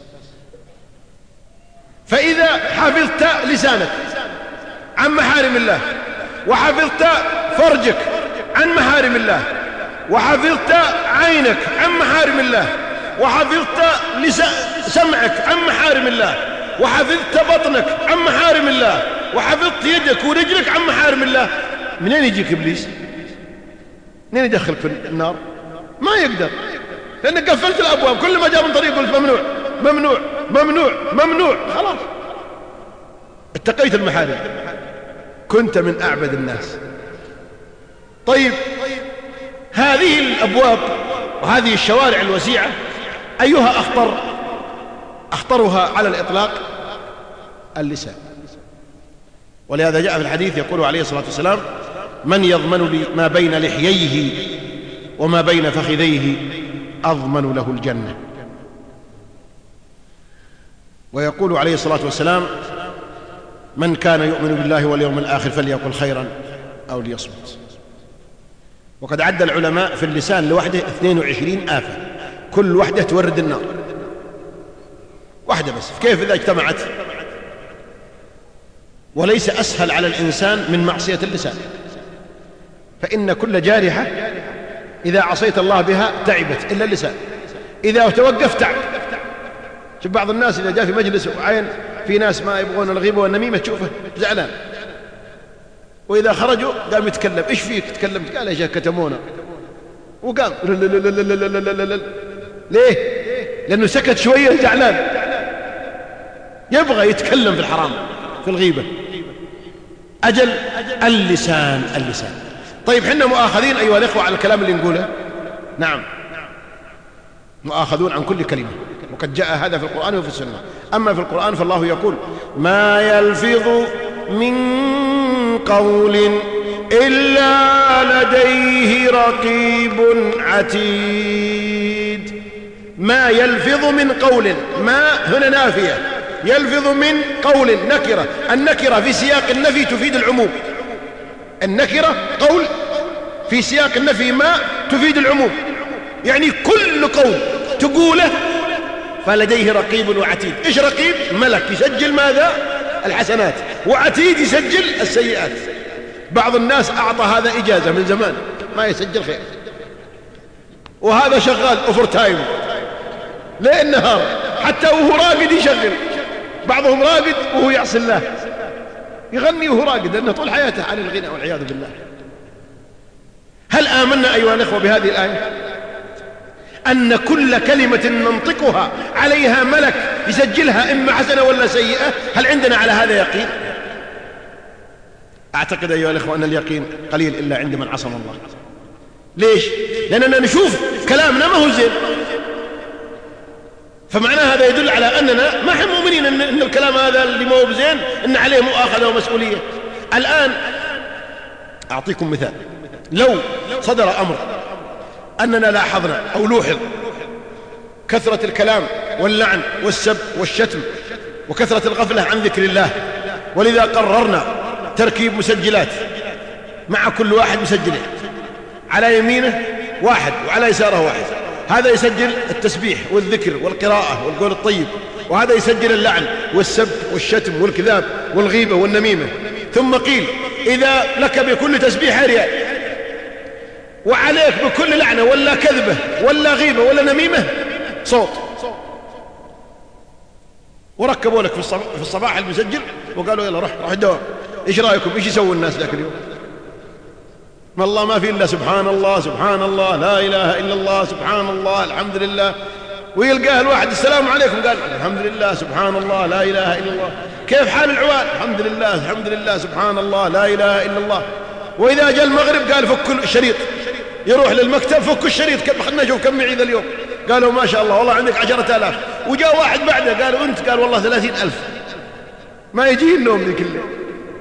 فإذا حفظت لسانك عن محارم الله، وحفظت فرجك عن محارم الله، وحفظت عينك عن محارم الله، وحفظت سمعك عن محارم الله، وحفظت بطنك عن محارم الله، وحفظت يدك ورجلك عن محارم الله، منين يجيك إبليس؟ منين يدخلك في النار؟ ما يقدر، لأنك قفلت الأبواب. كل ما جاء من طريق قلت ممنوع ممنوع ممنوع ممنوع، خلاص اتقيت المحارم، كنت من أعبد الناس. طيب هذه الأبواب وهذه الشوارع الوسيعة أيها أخطرها على الإطلاق؟ اللسان. ولهذا جاء في الحديث يقول عليه الصلاة والسلام: من يضمن لي ما بين لحييه وما بين فخذيه أضمن له الجنة. ويقول عليه الصلاة والسلام: من كان يؤمن بالله واليوم الآخر فليقل خيرا أو ليصمت. وقد عد العلماء في اللسان لوحده 22 آفة، كل وحدة تورد النار، واحدة بس. كيف إذا اجتمعت؟ وليس أسهل على الإنسان من معصية اللسان، فإن كل جارحة إذا عصيت الله بها تعبت إلا اللسان، إذا توقف تعب. شوف بعض الناس إذا جاء في مجلس وعين في ناس ما يبغون الغيبة والنميمة تشوفه زعلان، وإذا خرجوا قام يتكلم: إيش فيك تكلمت؟ قال: يا شيخ كتمونا. وقام ليه؟ لأنه سكت شوية زعلان، يبغى يتكلم في الحرام في الغيبة. أجل اللسان. طيب حنا مؤاخذين أيها الإخوة على الكلام اللي نقوله؟ نعم مؤاخذون عن كل كلمة، وقد جاء هذا في القرآن وفي السنة. أما في القرآن فالله يقول: ما يلفظ من قول إلا لديه رقيب عتيد. ما يلفظ من قول، ما هنا نافية، يلفظ من قول نكرة. النكرة في سياق النفي تفيد العموم، النكرة قول في سياق النفي ما تفيد العموم، يعني كل قول تقوله فلديه رقيب وعتيد. إيش رقيب؟ ملك يسجل ماذا؟ الحسنات، وعتيد يسجل السيئات. بعض الناس أعطى هذا إجازة من زمان ما يسجل خير، وهذا شغال أوفر تايم ليل نهار، حتى وهو راقد يشغل. بعضهم راقد وهو يعصي الله، يغني وهو راقد، لأنه طول حياته عن الغنى والعياذ بالله. هل آمنا أيها الأخوة بهذه الآية أن كل كلمة ننطقها عليها ملك يسجلها إما حسنة ولا سيئة؟ هل عندنا على هذا يقين؟ أعتقد أيها الأخوة أن اليقين قليل إلا عند من عصم الله. ليش؟ لأننا نشوف كلامنا ما هو زين، فمعنى هذا يدل على أننا ما هم مؤمنين أن الكلام هذا اللي ما هو بزين أن عليه مؤاخذة ومسؤولية. الآن أعطيكم مثال: لو صدر أمر أننا لاحظنا أو لوحظ كثرة الكلام واللعن والسب والشتم وكثرة الغفلة عن ذكر الله، ولذا قررنا تركيب مسجلات، مع كل واحد مسجله، على يمينه واحد وعلى يساره واحد، هذا يسجل التسبيح والذكر والقراءة والقول الطيب، وهذا يسجل اللعن والسب والشتم والكذاب والغيبة والنميمة. ثم قيل: إذا لك بكل تسبيح رياء، وعليك بكل لعنة ولا كذبة ولا غيبة ولا نميمة صوت، وركبوا لك في الصباح المسجل وقالوا: يلا روح الدوام. إيش رأيكم؟ إيش يسوي الناس ذاك اليوم؟ ما الله ما في إلا سبحان الله سبحان الله لا إله إلا الله سبحان الله الحمد لله. ويلقاه الواحد: السلام عليكم، قال: الحمد لله سبحان الله لا إله إلا الله. كيف حال العوال؟ الحمد لله الحمد لله سبحان الله لا إله إلا الله. وإذا جاء المغرب قال: فك الشريط، يروح للمكتب: فك الشريط، خلنا نشوف كم معي ذا اليوم. قالوا: ما شاء الله والله عندك 10,000. وجاء واحد بعده قال: وانت؟ قال: والله 30,000. ما يجي النوم ذيك الليل.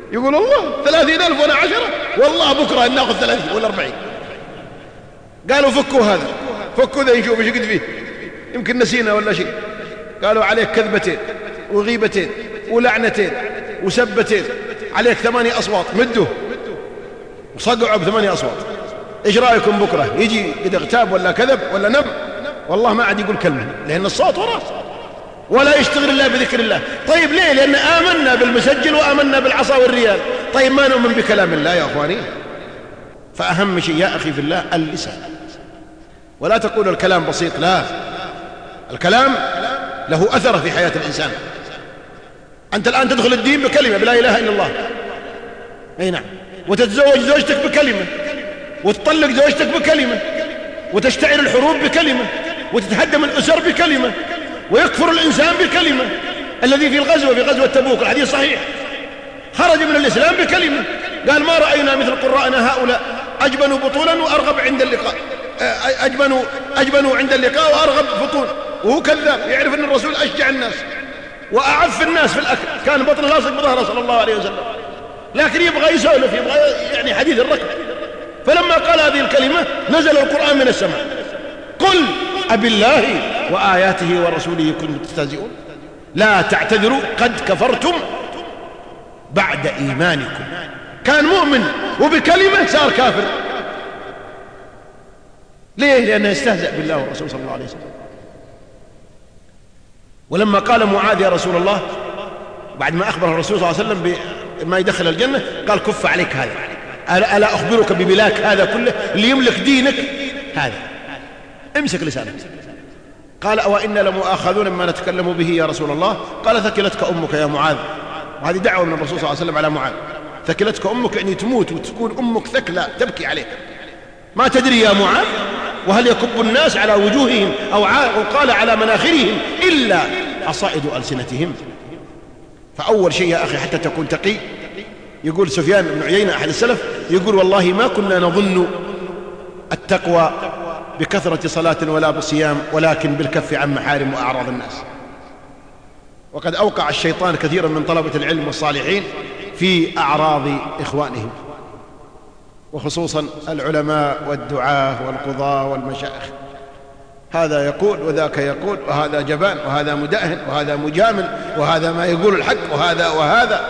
يقول الله 30,000 وأنا 10، والله بكرة ناخذ 30 ولا 40. قالوا فكوا هذا، فكوا ذا نشوف ايش قد فيه، يمكن نسينا ولا شيء. قالوا عليك كذبتين وغيبتين ولعنتين وسبتين، عليك 8 أصوات، مدوا وصقعوا ب8 أصوات. ايش رأيكم بكرة يجي قد اغتاب ولا كذب ولا نم؟ والله ما عاد يقول كلمة، لأن الصوت وراه، ولا يشتغل الله بذكر الله. طيب ليه؟ لأن آمنا بالمسجل وآمنا بالعصا والريال. طيب ما نؤمن بكلام الله يا أخواني؟ فأهم شيء يا أخي في الله اللسان. ولا تقول الكلام بسيط، لا، الكلام له أثر في حياة الإنسان. أنت الآن تدخل الدين بكلمة بلا إله إلا الله، أي نعم، وتتزوج زوجتك بكلمة، وتطلق زوجتك بكلمة، وتشتعل الحروب بكلمة، وتتهدم الأسر بكلمة، ويكفر الإنسان بكلمة. الذي في الغزوة، في غزوة تبوك، الحديث صحيح، خرج من الإسلام بكلمة، قال ما رأينا مثل قراءنا هؤلاء أجبنوا بطولا وأرغب عند اللقاء، أجبنوا عند اللقاء وأرغب بطون. وهو كذاب، يعرف أن الرسول أشجع الناس وأعف الناس في الأكل، كان بطن لاصق بظهره صلى الله عليه وسلم، لكن يبغى يسولف، يبغى يعني حديث الركب. فلما قال هذه الكلمة نزل القرآن من السماء: قل أبالله وآياته ورسوله كنتم تستهزئون لا تعتذروا قد كفرتم بعد إيمانكم. كان مؤمن وبكلمة صار كافر. ليه؟ لأنه يستهزأ بالله والرسول صلى الله عليه وسلم. ولما قال معاذ يا رسول الله، بعد ما أخبر الرسول صلى الله عليه وسلم بما يدخل الجنة، قال كف عليك هذا، ألا أخبرك ببلاك هذا كله اللي يملك دينك هذا، امسك لسانك. قال أوإنا لمؤاخذون مما نتكلم به يا رسول الله؟ قال ثكلتك أمك يا معاذ. وهذه دعوة من الرسول صلى الله عليه وسلم على معاذ، ثكلتك أمك يعني تموت وتكون أمك ثكلى تبكي عليك. ما تدري يا معاذ وهل يكب الناس على وجوههم أو قال على مناخرهم إلا عصائد ألسنتهم. فأول شيء يا أخي حتى تكون تقي، يقول سفيان بن عيينة أحد السلف، يقول والله ما كنا نظن التقوى بكثرة صلاة ولا بصيام، ولكن بالكف عن محارم وأعراض الناس. وقد أوقع الشيطان كثيرا من طلبة العلم والصالحين في أعراض إخوانهم، وخصوصا العلماء والدعاة والقضاة والمشايخ. هذا يقول وذاك يقول، وهذا جبان وهذا مداهن وهذا مجامل وهذا ما يقول الحق وهذا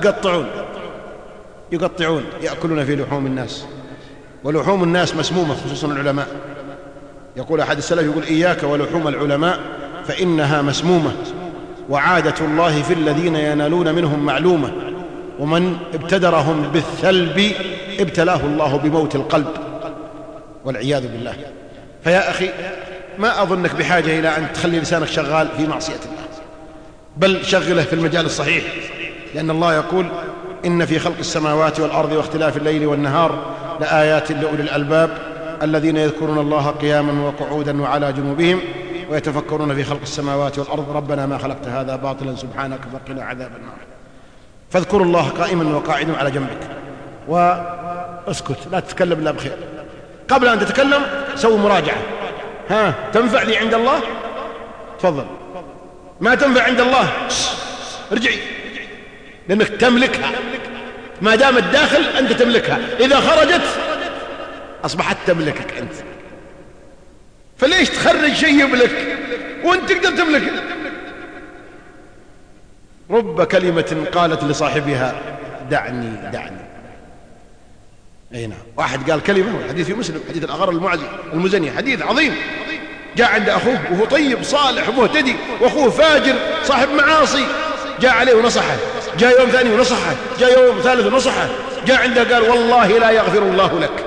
يقطعون يأكلون في لحوم الناس، ولحوم الناس مسمومة، خصوصا العلماء. يقول أحد السلف، يقول إياك ولحوم العلماء فإنها مسمومة، وعادة الله في الذين ينالون منهم معلومة، ومن ابتدرهم بالثلب ابتلاه الله بموت القلب والعياذ بالله. فيا أخي ما أظنك بحاجة إلى أن تخلي لسانك شغال في معصية الله، بل شغله في المجال الصحيح، لأن الله يقول إن في خلق السماوات والأرض واختلاف الليل والنهار لآيات لأولي الألباب الذين يذكرون الله قياما وقعودا وعلى جنوبهم ويتفكرون في خلق السماوات والأرض ربنا ما خلقت هذا باطلا سبحانك فقنا عذاب النار. فاذكروا الله قائما وقاعدا على جنبك، واسكت لا تتكلم إلا بخير. قبل أن تتكلم سوي مراجعة، تنفع لي عند الله؟ تفضل. ما تنفع عند الله ارجعي، لأنك تملكها، ما دامت داخل أنت تملكها، إذا خرجت أصبحت تملكك أنت. فليش تخرج شيء يملك وأنت تقدر تملكه؟ رب كلمة قالت لصاحبها دعني دعني. أي نعم، واحد قال كلمة، والحديث في مسلم، حديث الأغر المزني، حديث عظيم. جاء عند أخوه وهو طيب صالح ومهتدي، وأخوه فاجر صاحب معاصي، جاء عليه ونصحه، جاء يوم ثاني ونصحه، جاء يوم ثالث ونصحه، جاء عنده قال والله لا يغفر الله لك.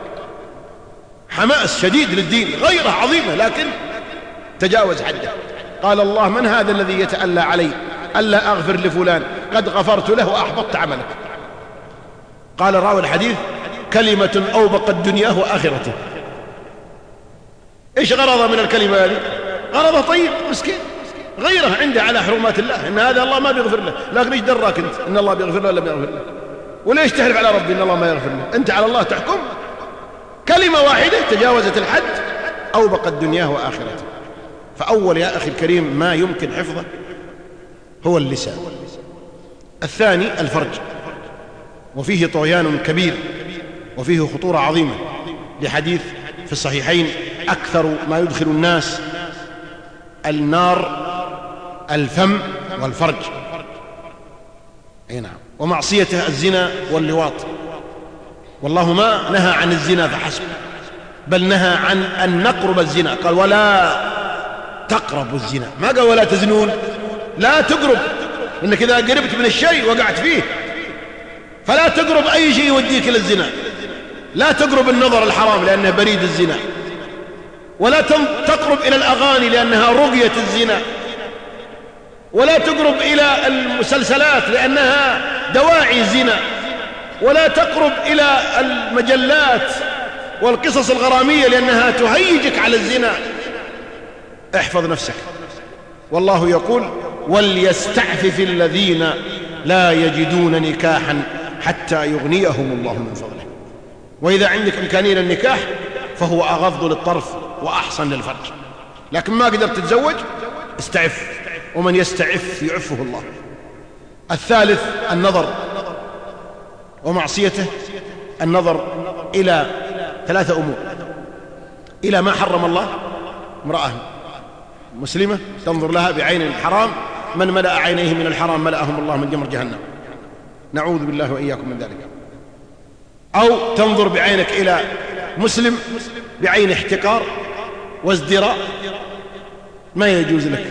حماس شديد للدين، غيره عظيمة، لكن تجاوز حده. قال الله من هذا الذي يتألى علي ألا أغفر لفلان؟ قد غفرت له وأحبطت عملك. قال راوي الحديث كلمة أوبقت دنياه وآخرته. إيش غرضه من الكلمة هذه؟ غرضه طيب مسكين، غيره عنده على حرمات الله إن هذا الله ما بيغفر له، لكن إيش دراك أنت إن الله بيغفر له ولا ما يغفر له؟ وليش تحلف على ربي إن الله ما يغفر له؟ أنت على الله تحكم. كلمة واحدة تجاوزت الحد، أوبقت دنياه وآخرته. فأول يا أخي الكريم ما يمكن حفظه هو اللسان. الثاني الفرج، وفيه طغيان كبير وفيه خطورة عظيمة، لحديث في الصحيحين: أكثر ما يدخل الناس النار الفم والفرج. أي نعم. ومعصيته الزنا واللواط. والله ما نهى عن الزنا فحسب، بل نهى عن أن نقرب الزنا، قال: ولا تقربوا الزنا، ما قال ولا تزنون، لا تقرب، إنك إذا قربت من الشيء وقعت فيه. فلا تقرب أي شيء يوديك إلى الزنا، لا تقرب النظر الحرام لأنه بريد الزنا، ولا تقرب إلى الأغاني لأنها رقية الزنا، ولا تقرب إلى المسلسلات لأنها دواعي الزنا، ولا تقرب إلى المجلات والقصص الغرامية لأنها تهيجك على الزنا. احفظ نفسك. والله يقول: وليستعفف الذين لا يجدون نكاحا حتى يغنيهم الله من فضله. وإذا عندك إمكانية للنكاح فهو أغض للطرف وأحصن للفرج، لكن ما قدرت تتزوج استعف، ومن يستعف يعفه الله. الثالث النظر ومعصيته، النظر إلى 3 أمور: إلى ما حرم الله، امرأة مسلمة تنظر لها بعين الحرام، من ملأ عينيه من الحرام ملأهم الله من جمر جهنم، نعوذ بالله وإياكم من ذلك. أو تنظر بعينك إلى مسلم بعين احتقار وازدراء، ما يجوز لك.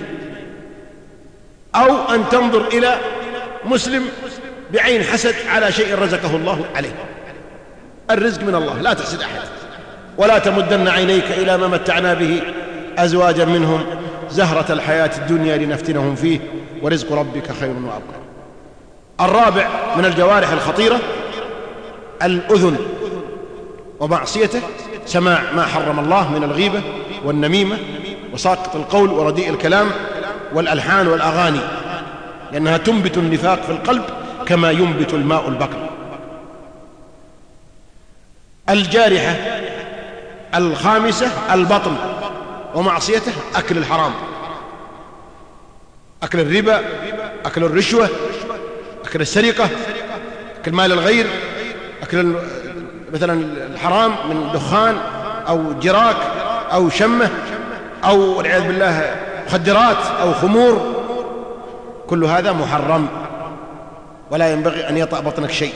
أو أن تنظر إلى مسلم بعين حسد على شيء رزقه الله عليه. الرزق من الله، لا تحسد أحد. ولا تمدن عينيك إلى ما متعنا به أزواجا منهم زهرة الحياة الدنيا لنفتنهم فيه ورزق ربك خير وأبقى. الرابع من الجوارح الخطيرة الأذن ومعصيته، سماع ما حرم الله من الغيبة والنميمة وساقط القول ورديء الكلام والألحان والأغاني، لأنها تنبت النفاق في القلب كما ينبت الماء البقر. الجارحة الخامسة البطن ومعصيته، أكل الحرام، أكل الربا، أكل الرشوة، أكل السرقة، أكل مال الغير، أكل مثلا الحرام من دخان أو جراك أو شمة أو والعياذ بالله مخدرات أو خمور، كل هذا محرم ولا ينبغي أن يطأ بطنك شيء.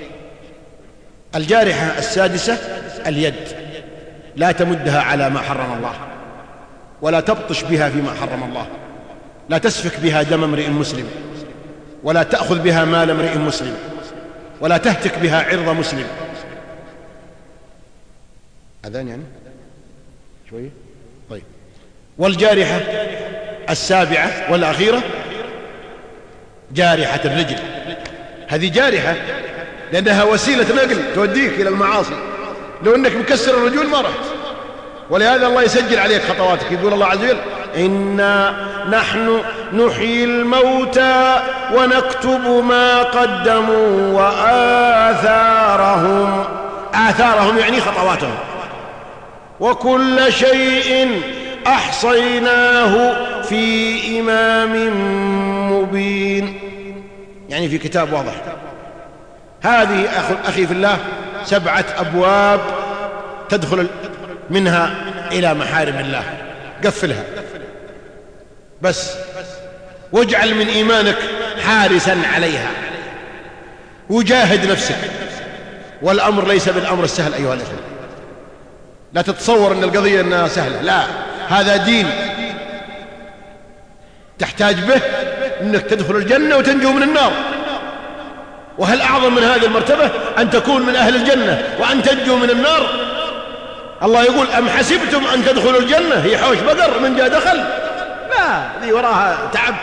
الجارحة السادسة اليد، لا تمدها على ما حرم الله، ولا تبطش بها فيما حرم الله، لا تسفك بها دم امرئ مسلم، ولا تأخذ بها مال امرئ مسلم، ولا تهتك بها عرض مسلم. أذان يعني شوية طيب. والجارحة السابعة والأخيرة جارحة الرجل، هذه جارحة لأنها وسيلة نقل توديك إلى المعاصي، لو أنك مكسر الرجول ما رحت. ولهذا الله يسجل عليك خطواتك، يقول الله عز وجل: إنا نحن نحيي الموتى ونكتب ما قدموا وآثارهم، آثارهم يعني خطواتهم، وكل شيء أحصيناه في إمام مبين، يعني في كتاب واضح. هذه أخي في الله 7 أبواب تدخل منها إلى محارم الله، قفلها بس، واجعل من إيمانك حارسا عليها، وجاهد نفسك. والأمر ليس بالأمر السهل أيها الأخوة، لا تتصور أن القضية أنها سهلة، لا، هذا دين تحتاج به أنك تدخل الجنة وتنجو من النار. وهل أعظم من هذه المرتبة أن تكون من أهل الجنة وأن تنجو من النار؟ الله يقول: أم حسبتم أن تدخلوا الجنة، هي حوش بقر من جاء دخل، لا، هذه وراها تعب.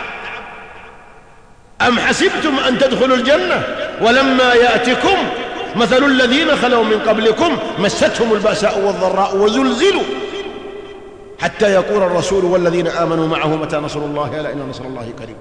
أم حسبتم أن تدخلوا الجنة ولما يأتكم مثل الذين خلوا من قبلكم مستهم البأساء والضراء وزلزلوا حتى يقول الرسول والذين آمنوا معه متى نصر الله، ألا إن نصر الله قريب.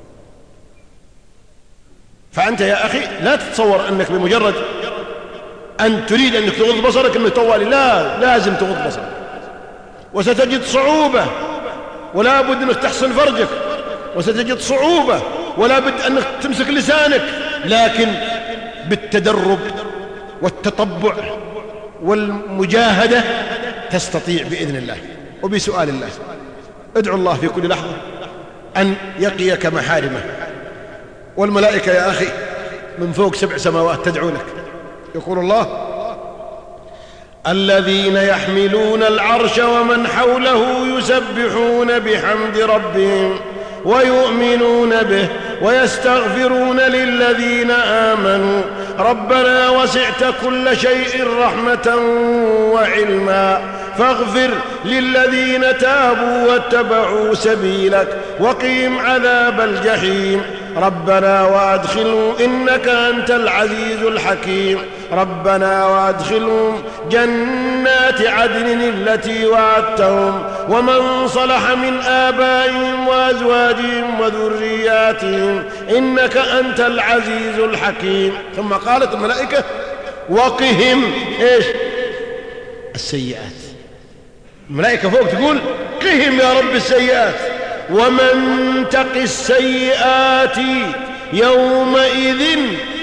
فأنت يا أخي لا تتصور أنك بمجرد أن تريد أنك تغض بصرك أنك طوالي، لا، لازم تغض بصرك، وستجد صعوبة، ولا بد أنك تحصن فرجك، وستجد صعوبة، ولا بد أنك تمسك لسانك، لكن بالتدرب والتطبع والمجاهدة تستطيع بإذن الله وبسؤال الله. ادعو الله في كل لحظة أن يقيك محارمه، والملائكة يا أخي من فوق 7 سماوات تدعو لك. يقول الله: الذين يحملون العرش ومن حوله يسبحون بحمد ربهم ويؤمنون به ويستغفرون للذين آمنوا ربنا وسعت كل شيء رحمة وعلما فاغفر للذين تابوا واتبعوا سبيلك وقهم عذاب الجحيم ربنا وأدخلهم إنك أنت العزيز الحكيم ربنا وأدخلهم جنات عدن التي وعدتهم ومن صلح من آبائهم وأزواجهم وذرياتهم إنك أنت العزيز الحكيم. ثم قالت الملائكة: وقهم إيش؟ السيئات. الملائكة فوق تقول: قهم يا رب السيئات. ومن تق السيئات يومئذ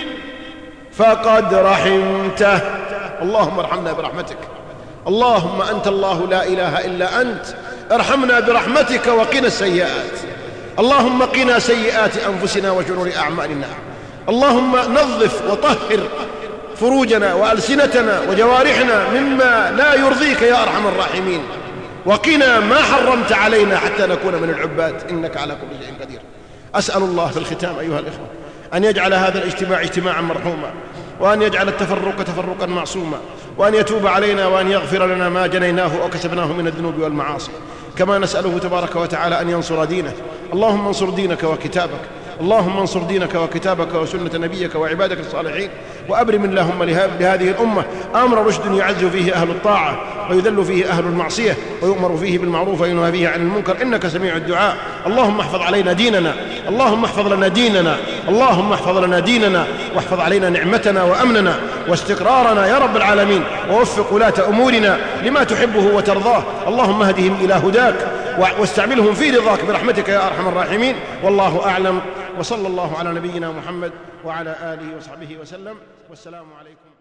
فقد رحمته. اللهم ارحمنا برحمتك. اللهم أنت الله لا إله إلا أنت، ارحمنا برحمتك وقنا السيئات. اللهم قنا سيئات أنفسنا وشرور أعمالنا. اللهم نظف وطهر فروجنا وألسنتنا وجوارحنا مما لا يرضيك يا أرحم الراحمين، وقنا ما حرمت علينا حتى نكون من العباد، إنك على كل شيء قدير. أسأل الله في الختام أيها الإخوة أن يجعل هذا الاجتماع اجتماعا مرحوما، وأن يجعل التفرق تفرقا معصوما، وأن يتوب علينا وأن يغفر لنا ما جنيناه أو كسبناه من الذنوب والمعاصي. كما نسأله تبارك وتعالى أن ينصر دينه. اللهم انصر دينك وكتابك، اللهم انصر دينك وكتابك وسنة نبيك وعبادك الصالحين، وأبرم اللهم لهذه الأمة أمر رشد يعز فيه أهل الطاعة ويذل فيه أهل المعصية ويؤمر فيه بالمعروف وينهى فيه عن المنكر، إنك سميع الدعاء. اللهم احفظ علينا ديننا، اللهم احفظ لنا ديننا، اللهم احفظ لنا ديننا، واحفظ علينا نعمتنا وأمننا واستقرارنا يا رب العالمين، ووفق ولاة أمورنا لما تحبه وترضاه. اللهم اهدهم إلى هداك واستعملهم في رضاك برحمتك يا أرحم الراحمين. والله أعلم، وصلى الله على نبينا محمد وعلى آله وصحبه وسلم، والسلام عليكم.